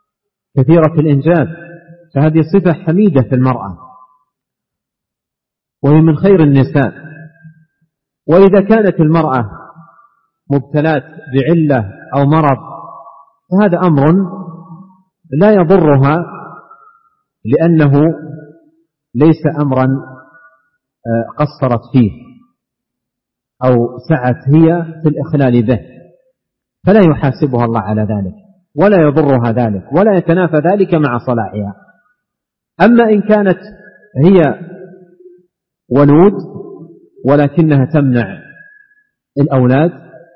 كثيرة الإنجاب، فهذه صفة حميدة في المرأة. وهي من خير النساء. وإذا كانت المرأة مبتلات بعلة أو مرض فهذا أمر لا يضرها، لأنه ليس أمرا قصرت فيه أو سعت هي في الإخلال به، فلا يحاسبها الله على ذلك ولا يضرها ذلك ولا يتنافى ذلك مع صلاحها. أما إن كانت هي ولود ولكنها تمنع الأولاد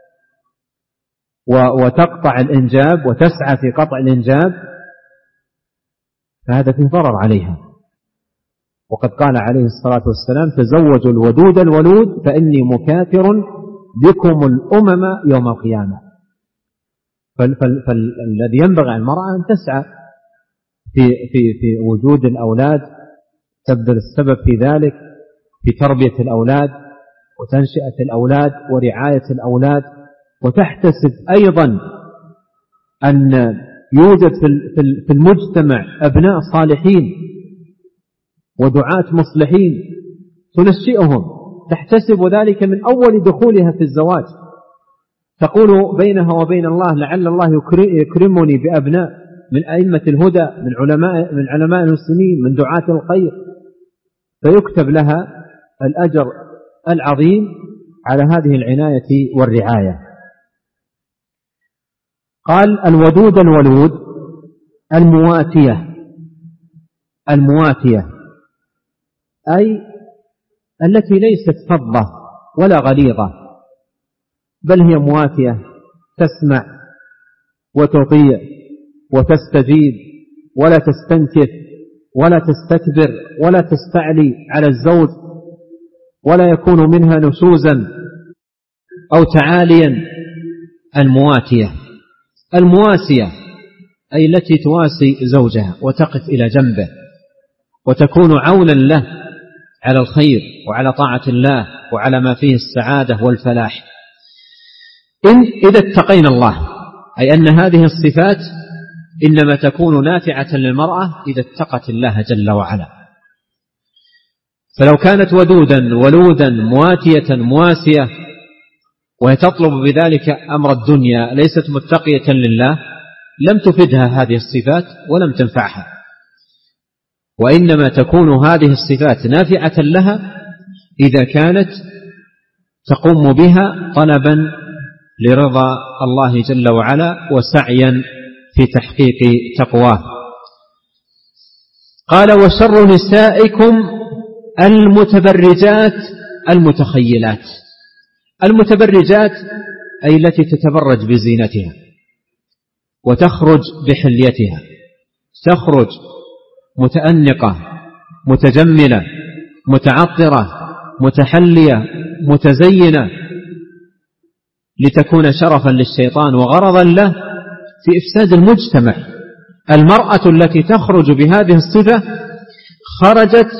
وتقطع الإنجاب وتسعى في قطع الإنجاب فهذا فيه ضرر عليها. وقد قال عليه الصلاة والسلام: تزوجوا الودود الولود فإني مكاثر بكم الأمم يوم القيامة. فالذي ينبغي على المرأة أن تسعى في وجود الأولاد، تبذل السبب في ذلك في تربية الأولاد وتنشئة الأولاد ورعاية الأولاد، وتحتسب أيضا أن يوجد في المجتمع أبناء صالحين ودعاة مصلحين تنشئهم، تحتسب ذلك من أول دخولها في الزواج، تقول بينها وبين الله: لعل الله يكرمني بأبناء من أئمة الهدى، من علماء المسلمين، من دعاة الخير، فيكتب لها الأجر العظيم على هذه العناية والرعاية. قال: الودود الولود المواتية أي التي ليست فظة ولا غليظة، بل هي مواتية، تسمع وتطيع وتستجيب ولا تستنكف ولا تستكبر ولا تستعلي على الزوج، ولا يكون منها نشوزا أو تعاليا. المواسية أي التي تواسي زوجها وتقف إلى جنبه وتكون عونا له على الخير وعلى طاعة الله وعلى ما فيه السعادة والفلاح. إذا اتقينا الله، أي أن هذه الصفات إنما تكون نافعة للمرأة إذا اتقت الله جل وعلا. فلو كانت ودودا ولودا مواتية مواسية وهي تطلب بذلك أمر الدنيا، ليست متقية لله، لم تفدها هذه الصفات ولم تنفعها، وإنما تكون هذه الصفات نافعة لها إذا كانت تقوم بها طلبا لرضا الله جل وعلا وسعيا في تحقيق تقواه. قال: وشر نسائكم المتبرجات المتخيلات. المتبرجات أي التي تتبرج بزينتها وتخرج بحليتها، تخرج متأنقة متجملة متعطرة متحلية متزينة لتكون شرفا للشيطان وغرضا له في إفساد المجتمع. المرأة التي تخرج بهذه الصفة خرجت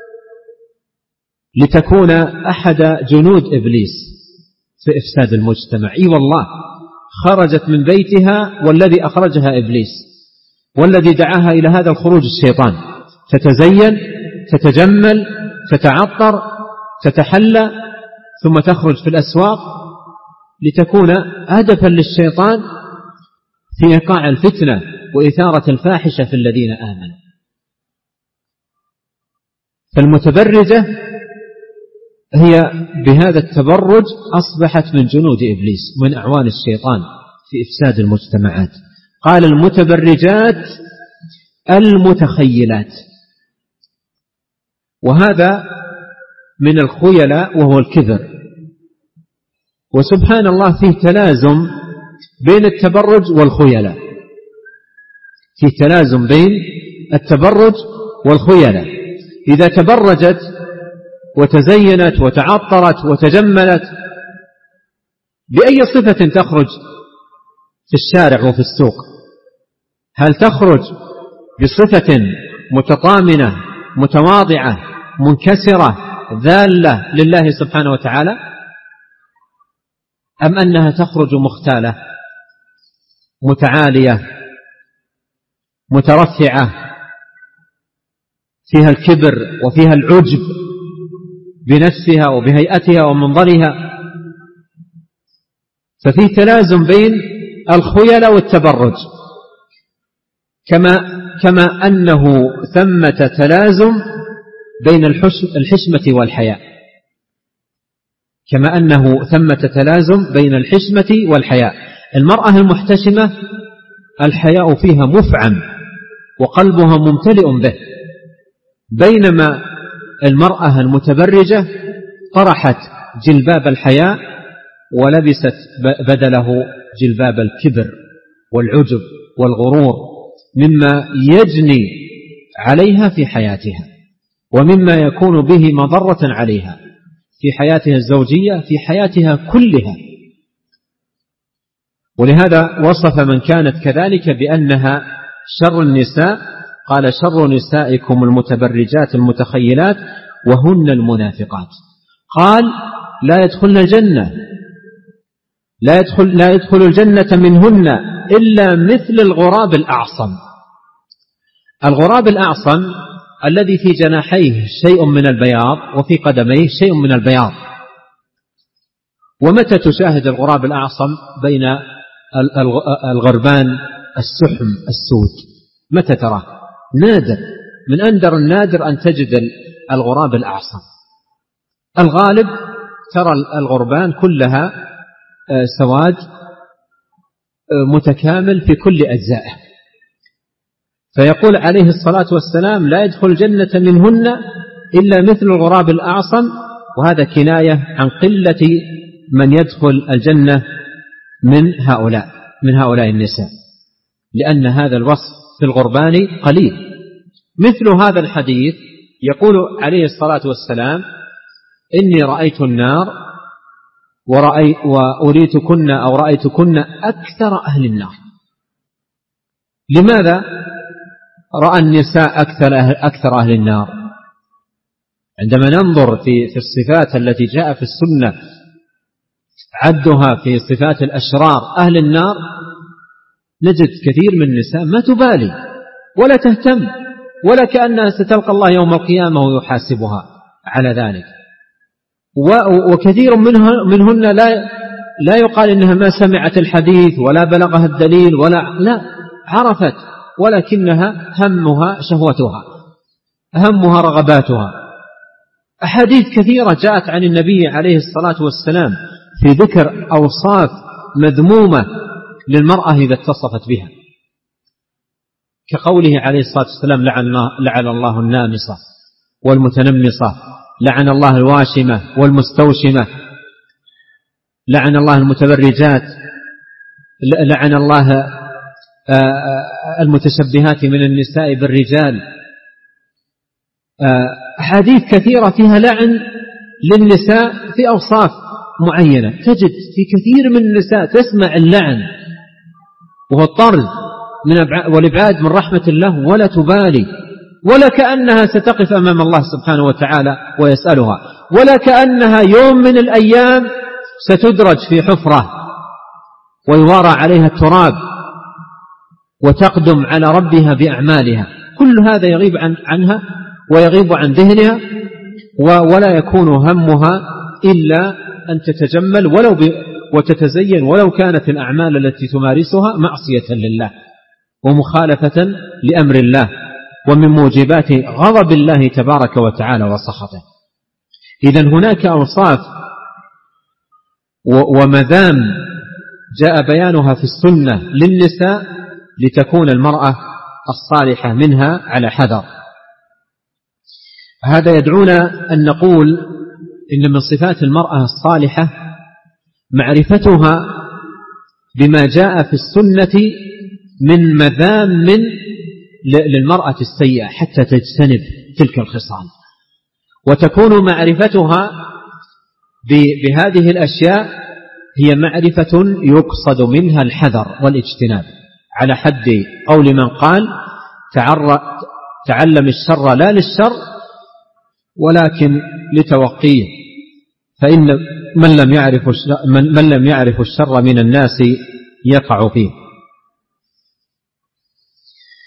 لتكون أحد جنود إبليس في إفساد المجتمع. إي والله، خرجت من بيتها والذي أخرجها إبليس، والذي دعاها إلى هذا الخروج الشيطان. تتزين، تتجمل، تتعطر، تتحلى، ثم تخرج في الأسواق لتكون هدفا للشيطان في إيقاع الفتنة وإثارة الفاحشة في الذين آمنوا. فالمتبرجة هي بهذا التبرج أصبحت من جنود إبليس، من أعوان الشيطان في إفساد المجتمعات. قال: المتبرجات المتخيلات، وهذا من الخيلاء وهو الكبر. وسبحان الله فيه تلازم بين التبرج والخيلاء، فيه تلازم بين التبرج والخيلاء. إذا تبرجت وتزينت وتعطرت وتجملت، بأي صفة تخرج في الشارع وفي السوق؟ هل تخرج بصفة متطامنة متواضعة منكسرة ذالة لله سبحانه وتعالى، أم أنها تخرج مختالة متعالية مترفعة فيها الكبر وفيها العجب بنفسها وبهيئتها ومنظرها. ففي تلازم بين الخيلاء والتبرج، كما أنه ثمة تلازم بين الحشمة والحياء، كما أنه ثمة تلازم بين الحشمة والحياء. المرأة المحتشمة الحياء فيها مفعم وقلبها ممتلئ به، بينما المرأة المتبرجة طرحت جلباب الحياء ولبست بدله جلباب الكبر والعجب والغرور، مما يجني عليها في حياتها ومما يكون به مضرة عليها في حياتها الزوجية، في حياتها كلها. ولهذا وصف من كانت كذلك بأنها شر النساء، قال: شر نسائكم المتبرجات المتخيلات وهن المنافقات. قال: لا يدخلن الجنة، لا يدخل الجنة منهن إلا مثل الغراب الأعصم. الغراب الأعصم الذي في جناحيه شيء من البياض وفي قدميه شيء من البياض. ومتى تشاهد الغراب الأعصم؟ بين الغربان السحم السود، متى تراه؟ نادر، من أندر النادر أن تجد الغراب الأعصم. الغالب ترى الغربان كلها سواد متكامل في كل أجزائه. فيقول عليه الصلاة والسلام: لا يدخل الجنة منهن إلا مثل الغراب الأعصم. وهذا كناية عن قلة من يدخل الجنة من هؤلاء النساء، لأن هذا الوصف في الغربان قليل. مثل هذا الحديث يقول عليه الصلاة والسلام: إني رأيت النار وأريتكن أو رأيتكن أكثر أهل النار. لماذا رأى النساء أكثر أهل النار؟ عندما ننظر في الصفات التي جاء في السنة عدها في صفات الأشرار أهل النار، نجد كثير من النساء ما تبالي ولا تهتم، ولا كأنها ستلقى الله يوم القيامة ويحاسبها على ذلك. وكثير منهن لا يقال إنها ما سمعت الحديث ولا بلغها الدليل لا، عرفت، ولكنها همها شهوتها، همها رغباتها. أحاديث كثيرة جاءت عن النبي عليه الصلاة والسلام في ذكر أوصاف مذمومة للمرأة إذا اتصفت بها، كقوله عليه الصلاة والسلام: لعن الله النامصة والمتنمصة، لعن الله الواشمة والمستوشمة، لعن الله المتبرجات، لعن الله المتشبهات من النساء بالرجال. أحاديث كثيرة فيها لعن للنساء في أوصاف معينة. تجد في كثير من النساء تسمع اللعن وهو الطرد والإبعاد من رحمة الله ولا تبالي، ولا كأنها ستقف أمام الله سبحانه وتعالى ويسألها، ولا كأنها يوم من الأيام ستدرج في حفرة ويوارى عليها التراب وتقدم على ربها بأعمالها. كل هذا يغيب عنها ويغيب عن ذهنها، ولا يكون همها إلا أن تتجمل وتتزين، ولو كانت الأعمال التي تمارسها معصية لله ومخالفة لأمر الله ومن موجبات غضب الله تبارك وتعالى وسخطه. إذن هناك أوصاف ومذام جاء بيانها في السنة للنساء لتكون المرأة الصالحة منها على حذر. هذا يدعونا أن نقول إن من صفات المرأة الصالحة معرفتها بما جاء في السنة من مذام للمرأة السيئة حتى تجتنب تلك الخصال، وتكون معرفتها بهذه الأشياء هي معرفة يقصد منها الحذر والاجتناب، على حد قول من قال: تعلم الشر لا للشر ولكن لتوقيه، فإن من لم يعرف الشر من الناس يقع فيه.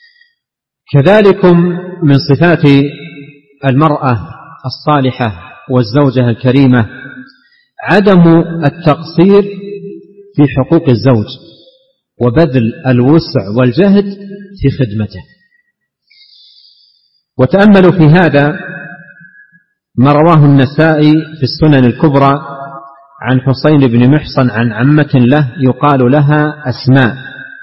كذلك من صفات المرأة الصالحة والزوجة الكريمة عدم التقصير في حقوق الزوج وبذل الوسع والجهد في خدمته. وتأملوا في هذا ما رواه النسائي في السنن الكبرى عن حسين بن محصن عن عمة له يقال لها أسماء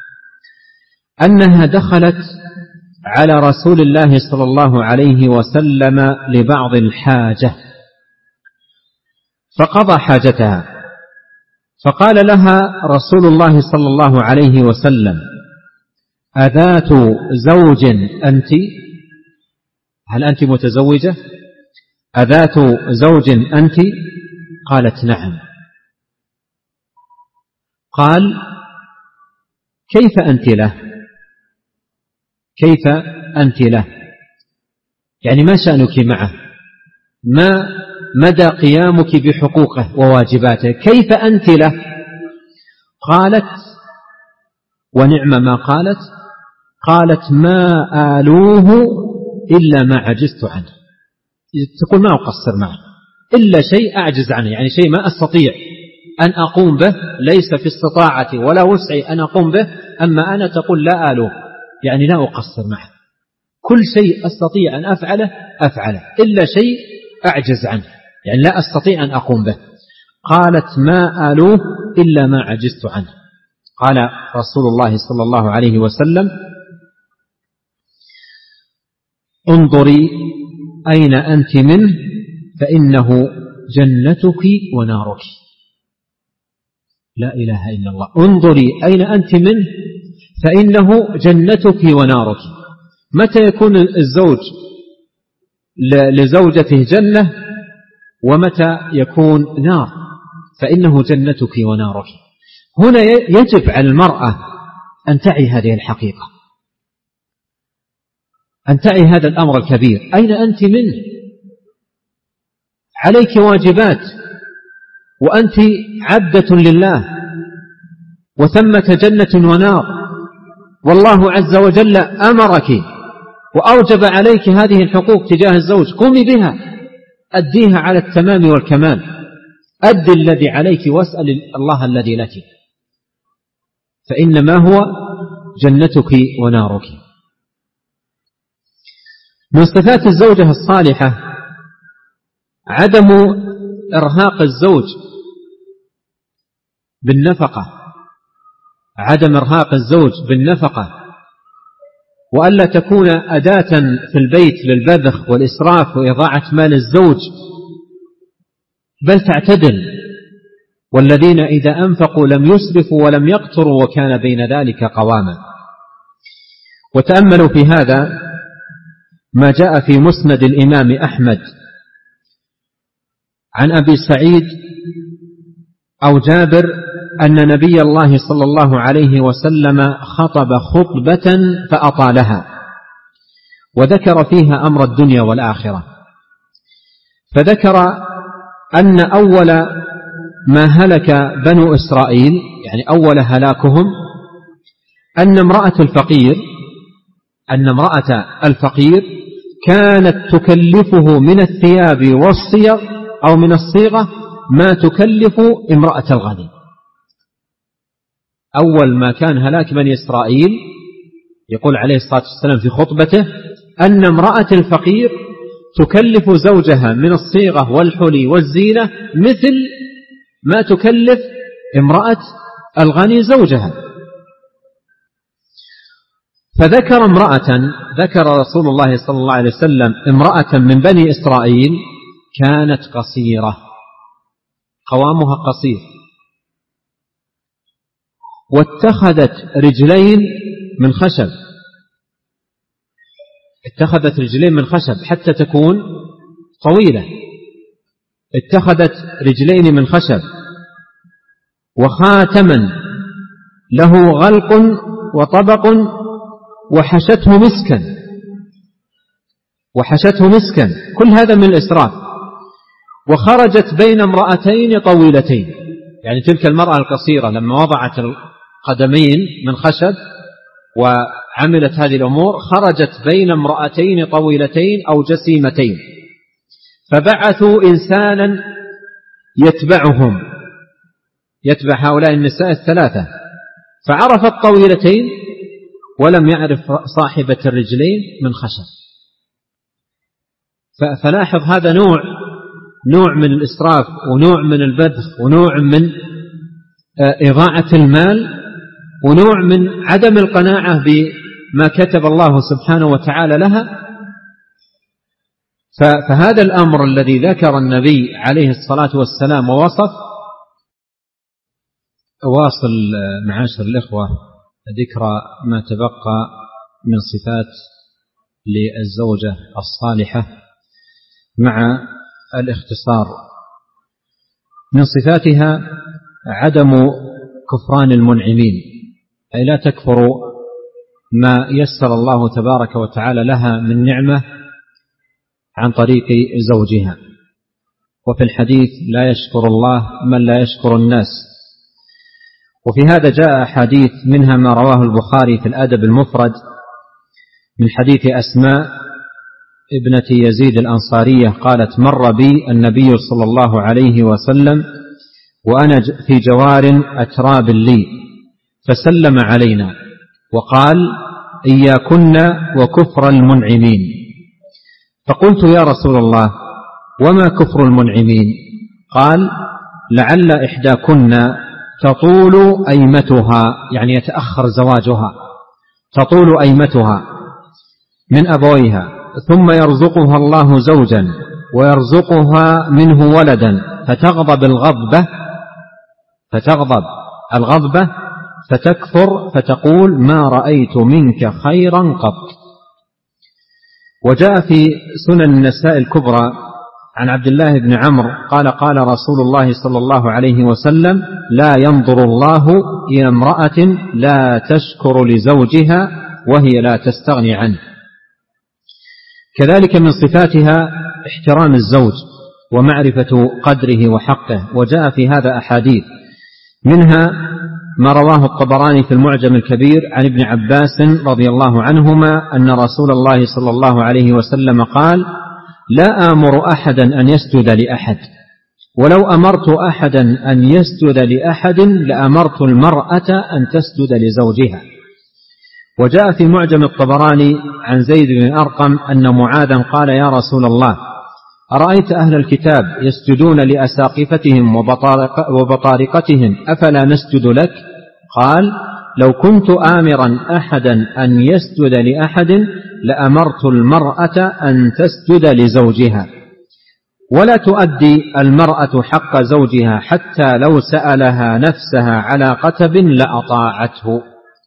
أنها دخلت على رسول الله صلى الله عليه وسلم لبعض الحاجة فقضى حاجتها، فقال لها رسول الله صلى الله عليه وسلم: أذات زوج أنت؟ هل أنت متزوجة؟ أذات زوج أنت؟ قالت: نعم. قال: كيف أنت له؟ كيف أنت له؟ يعني ما شأنك معه؟ ما مدى قيامك بحقوقه وواجباته؟ كيف أنت له؟ قالت: ونعم ما قالت، قالت: ما آلوه إلا ما عجزت عنه. تقول ما أقصر معه إلا شيء أعجز عنه، يعني شيء ما أستطيع أن أقوم به، ليس في استطاعتي ولا وسعي أن أقوم به، أما أنا تقول لا آلوه، يعني لا أقصر معه، كل شيء أستطيع أن أفعله إلا شيء أعجز عنه، يعني لا أستطيع أن أقوم به. قالت: ما آلوه إلا ما عجزت عنه. قال رسول الله صلى الله عليه وسلم: انظري أين أنت منه فإنه جنتك ونارك. لا إله إلا الله. انظري أين أنت منه فإنه جنتك ونارك. متى يكون الزوج لزوجته جنة ومتى يكون نار؟ فإنه جنتك ونارك. هنا يجب على المرأة أن تعي هذه الحقيقة، أن تعي هذا الأمر الكبير. أين أنت منه؟ عليك واجبات وأنت عبدة لله، وثمة جنة ونار، والله عز وجل أمرك وأوجب عليك هذه الحقوق تجاه الزوج، قومي بها، أديها على التمام والكمال، أدي الذي عليك واسأل الله الذي لك، فإنما هو جنتك ونارك. من صفات الزوجة الصالحة عدم إرهاق الزوج بالنفقة، عدم إرهاق الزوج بالنفقة، وألا تكون أداة في البيت للبذخ والإسراف وإضاعة مال الزوج، بل تعتدل. والذين إذا أنفقوا لم يسرفوا ولم يقتروا وكان بين ذلك قواما. وتأملوا في هذا ما جاء في مسند الإمام أحمد عن أبي سعيد أو جابر أن نبي الله صلى الله عليه وسلم خطب خطبة فأطالها وذكر فيها أمر الدنيا والآخرة، فذكر أن أول ما هلك بنو إسرائيل، يعني أول هلاكهم، أن امرأة الفقير كانت تكلفه من الثياب والصيغ أو من الصيغة ما تكلف امرأة الغني. أول ما كان هلاك بني إسرائيل يقول عليه الصلاة والسلام في خطبته أن امرأة الفقير تكلف زوجها من الصيغة والحلي والزينة مثل ما تكلف امرأة الغني زوجها. فذكر ذكر رسول الله صلى الله عليه وسلم امرأة من بني إسرائيل كانت قصيرة، قوامها قصير، واتخذت رجلين من خشب، اتخذت رجلين من خشب حتى تكون طويلة، اتخذت رجلين من خشب وخاتما له غلق وطبق وحشته مسكا، كل هذا من الإسراف. وخرجت بين امرأتين طويلتين، يعني تلك المرأة القصيرة لما وضعت القدمين من خشب وعملت هذه الأمور خرجت بين امرأتين طويلتين أو جسيمتين، فبعثوا إنسانا يتبعهم، يتبع هؤلاء النساء الثلاثة، فعرف الطويلتين ولم يعرف صاحبة الرجلين من خشب. فلاحظ هذا نوع من الإسراف، ونوع من البذخ، ونوع من إضاعة المال، ونوع من عدم القناعة بما كتب الله سبحانه وتعالى لها. فهذا الأمر الذي ذكر النبي عليه الصلاة والسلام ووصف. واصل معاشر الإخوة ذكر ما تبقى من صفات للزوجة الصالحة مع الاختصار. من صفاتها عدم كفران المنعمين، أي لا تكفر ما يسر الله تبارك وتعالى لها من نعمة عن طريق زوجها. وفي الحديث لا يشكر الله من لا يشكر الناس. وفي هذا جاء أحاديث، منها ما رواه البخاري في الأدب المفرد من حديث أسماء ابنة يزيد الأنصارية قالت: مر بي النبي صلى الله عليه وسلم وأنا في جوار أتراب لي، فسلم علينا وقال: إياكن وكفر المنعمين. فقلت: يا رسول الله، وما كفر المنعمين؟ قال: لعل إحداكن تطول أيمتها، يعني يتأخر زواجها، تطول أيمتها من أبويها، ثم يرزقها الله زوجا ويرزقها منه ولدا، فتغضب الغضبة فتكفر، فتقول: ما رأيت منك خيرا قط. وجاء في سنن النساء الكبرى عن عبد الله بن عمرو قال: قال رسول الله صلى الله عليه وسلم: لا ينظر الله إلى امرأة لا تشكر لزوجها وهي لا تستغني عنه. كذلك من صفاتها احترام الزوج ومعرفة قدره وحقه، وجاء في هذا أحاديث، منها ما رواه الطبراني في المعجم الكبير عن ابن عباس رضي الله عنهما أن رسول الله صلى الله عليه وسلم قال: لا آمر أحدا أن يسجد لأحد، ولو أمرت أحدا أن يسجد لأحد لأمرت المرأة أن تسجد لزوجها. وجاء في معجم الطبراني عن زيد بن أرقم أن معاذا قال: يا رسول الله، أرأيت أهل الكتاب يسجدون لأساقفتهم وبطارقتهم، أفلا نسجد لك؟ قال: لو كنت آمرا أحدا أن يسجد لأحد لأمرت المرأة أن تسجد لزوجها. ولا تؤدي المرأة حق زوجها حتى لو سألها نفسها على قتب لأطاعته.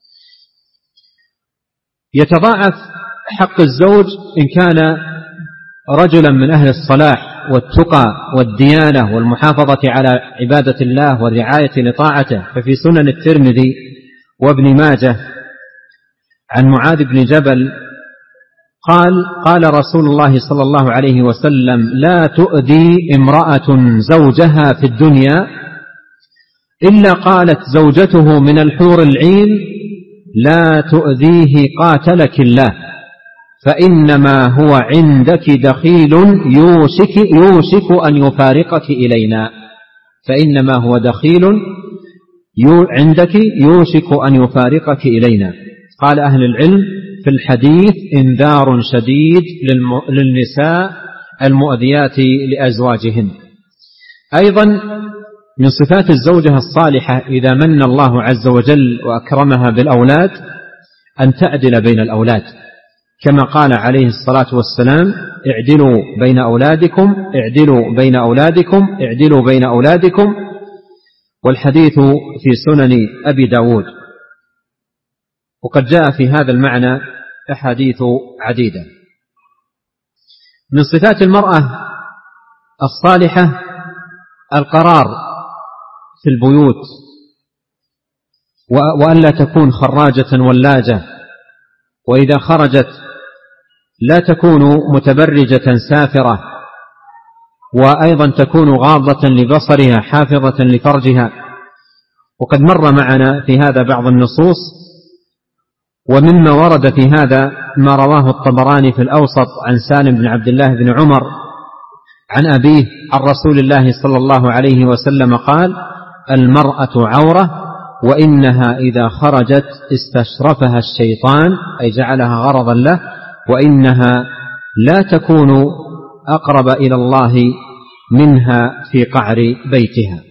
يتضاعف حق الزوج إن كان رجلا من أهل الصلاح والتقى والديانة والمحافظة على عبادة الله والرعاية لطاعته. ففي سنن الترمذي وابن ماجه عن معاذ بن جبل قال رسول الله صلى الله عليه وسلم: لا تؤذي امرأة زوجها في الدنيا إلا قالت زوجته من الحور العين: لا تؤذيه قاتلك الله، فإنما هو عندك دخيل يوشك أن يفارقك إلينا. فإنما هو دخيل عندك يوشك أن يفارقك إلينا. قال أهل العلم في الحديث: إنذار شديد للنساء المؤذيات لأزواجهن. أيضا من صفات الزوجة الصالحة إذا من الله عز وجل وأكرمها بالأولاد أن تعدل بين الأولاد، كما قال عليه الصلاة والسلام: اعدلوا بين أولادكم، اعدلوا بين أولادكم، اعدلوا بين أولادكم. والحديث في سنن أبي داود. وقد جاء في هذا المعنى أحاديث عديدة. من صفات المرأة الصالحة القرار في البيوت، وأن لا تكون خراجة ولاجة، وإذا خرجت لا تكون متبرجة سافرة، وأيضا تكون غاضة لبصرها حافظة لفرجها. وقد مر معنا في هذا بعض النصوص، ومما ورد في هذا ما رواه الطبراني في الأوسط عن سالم بن عبد الله بن عمر عن أبيه عن رسول الله صلى الله عليه وسلم قال: المرأة عورة، وإنها إذا خرجت استشرفها الشيطان، أي جعلها غرضا له، وإنها لا تكون أقرب إلى الله منها في قعر بيتها.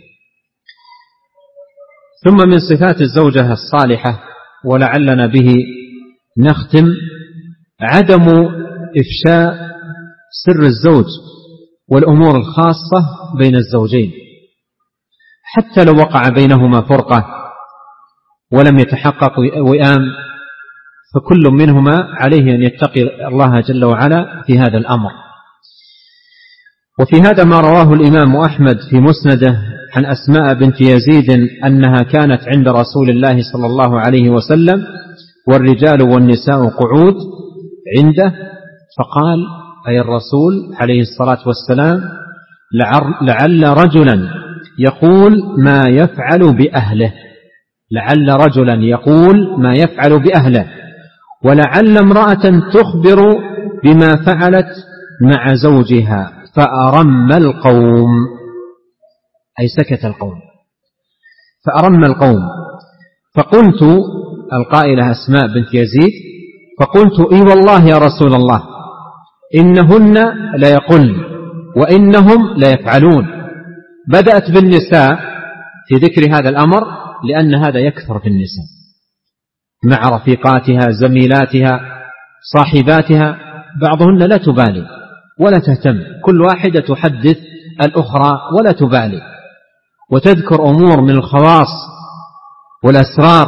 ثم من صفات الزوجة الصالحة، ولعلنا به نختم، عدم إفشاء سر الزوج والأمور الخاصة بين الزوجين، حتى لو وقع بينهما فرقة ولم يتحقق وئام، فكل منهما عليه أن يتقي الله جل وعلا في هذا الأمر. وفي هذا ما رواه الإمام أحمد في مسنده عن أسماء بنت يزيد أنها كانت عند رسول الله صلى الله عليه وسلم والرجال والنساء قعود عنده، فقال أي الرسول عليه الصلاة والسلام: لعل رجلا يقول ما يفعل بأهله، لعل رجلا يقول ما يفعل بأهله، ولعل امرأة تخبر بما فعلت مع زوجها، فأرم القوم، أي سكت القوم، فأرم القوم. فقلت، القائلة أسماء بنت يزيد، فقلت: إي والله يا رسول الله، إنهن ليقلن وإنهم ليفعلون. بدأت بالنساء في ذكر هذا الأمر لأن هذا يكثر في النساء مع رفيقاتها زميلاتها صاحباتها، بعضهن لا تبالي ولا تهتم، كل واحدة تحدث الأخرى ولا تبالي، وتذكر أمور من الخواص والأسرار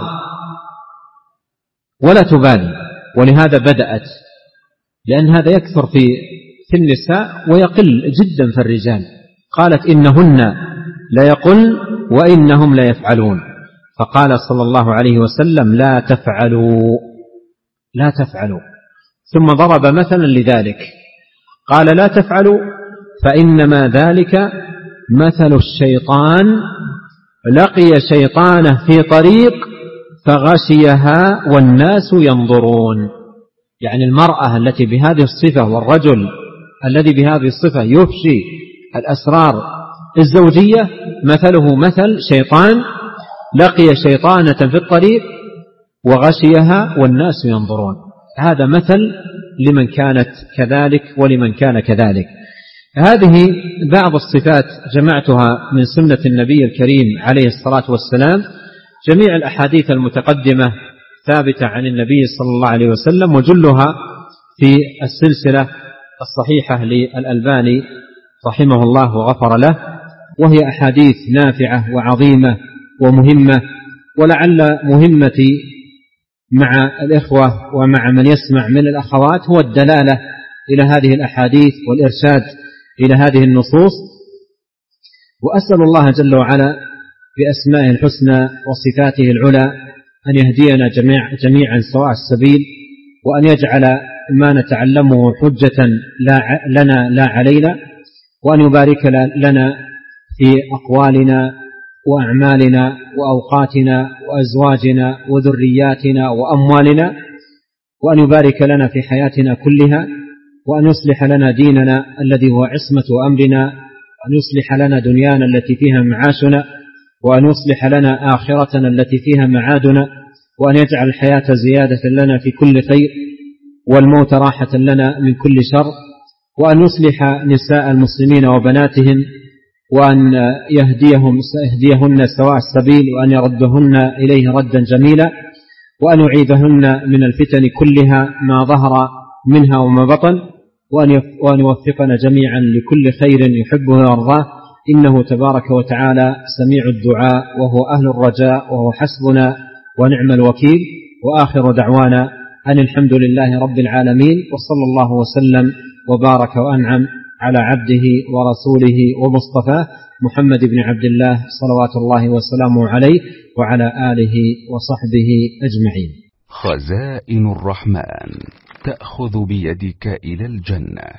ولا تبالي. ولهذا بدأت، لأن هذا يكثر في النساء ويقل جدا في الرجال. قالت: إنهن لا يقل وإنهم لا يفعلون. فقال صلى الله عليه وسلم: لا تفعلوا، لا تفعلوا. ثم ضرب مثلا لذلك، قال: لا تفعلوا فإنما ذلك مثل الشيطان لقي شيطانه في طريق فغشيها والناس ينظرون. يعني المرأة التي بهذه الصفة والرجل الذي بهذه الصفة يفشي الأسرار الزوجية مثله مثل شيطان لقي شيطانة في الطريق وغشيها والناس ينظرون. هذا مثل لمن كانت كذلك ولمن كان كذلك. هذه بعض الصفات جمعتها من سنة النبي الكريم عليه الصلاة والسلام. جميع الأحاديث المتقدمة ثابتة عن النبي صلى الله عليه وسلم، وجلها في السلسلة الصحيحة للألباني رحمه الله وغفر له، وهي أحاديث نافعة وعظيمة ومهمة. ولعل مهمتي مع الإخوة ومع من يسمع من الأخوات هو الدلالة إلى هذه الأحاديث والإرشاد إلى هذه النصوص. وأسأل الله جل وعلا بأسمائه الحسنى وصفاته العلى أن يهدينا جميعا سواء السبيل، وأن يجعل ما نتعلمه حجة لنا لا علينا، وأن يبارك لنا في أقوالنا وأعمالنا وأوقاتنا وأزواجنا وذرياتنا وأموالنا، وأن يبارك لنا في حياتنا كلها، وأن يصلح لنا ديننا الذي هو عصمة أمرنا، وأن يصلح لنا دنيانا التي فيها معاشنا، وأن يصلح لنا آخرتنا التي فيها معادنا، وأن يجعل الحياة زيادة لنا في كل خير والموت راحة لنا من كل شر، وأن يصلح نساء المسلمين وبناتهم، وأن يهديهن سواء السبيل، وأن يردهن إليه ردا جميلا، وأن يعيذهن من الفتن كلها ما ظهر منها وما بطن، وأن يوفقنا جميعا لكل خير يحبه ويرضاه، إنه تبارك وتعالى سميع الدعاء وهو أهل الرجاء وهو حسبنا ونعم الوكيل. وآخر دعوانا أن الحمد لله رب العالمين، وصلى الله وسلم وبارك وأنعم على عبده ورسوله ومصطفاه محمد بن عبد الله صلوات الله وسلامه عليه وعلى آله وصحبه أجمعين. خزائن الرحمن تأخذ بيدك إلى الجنة.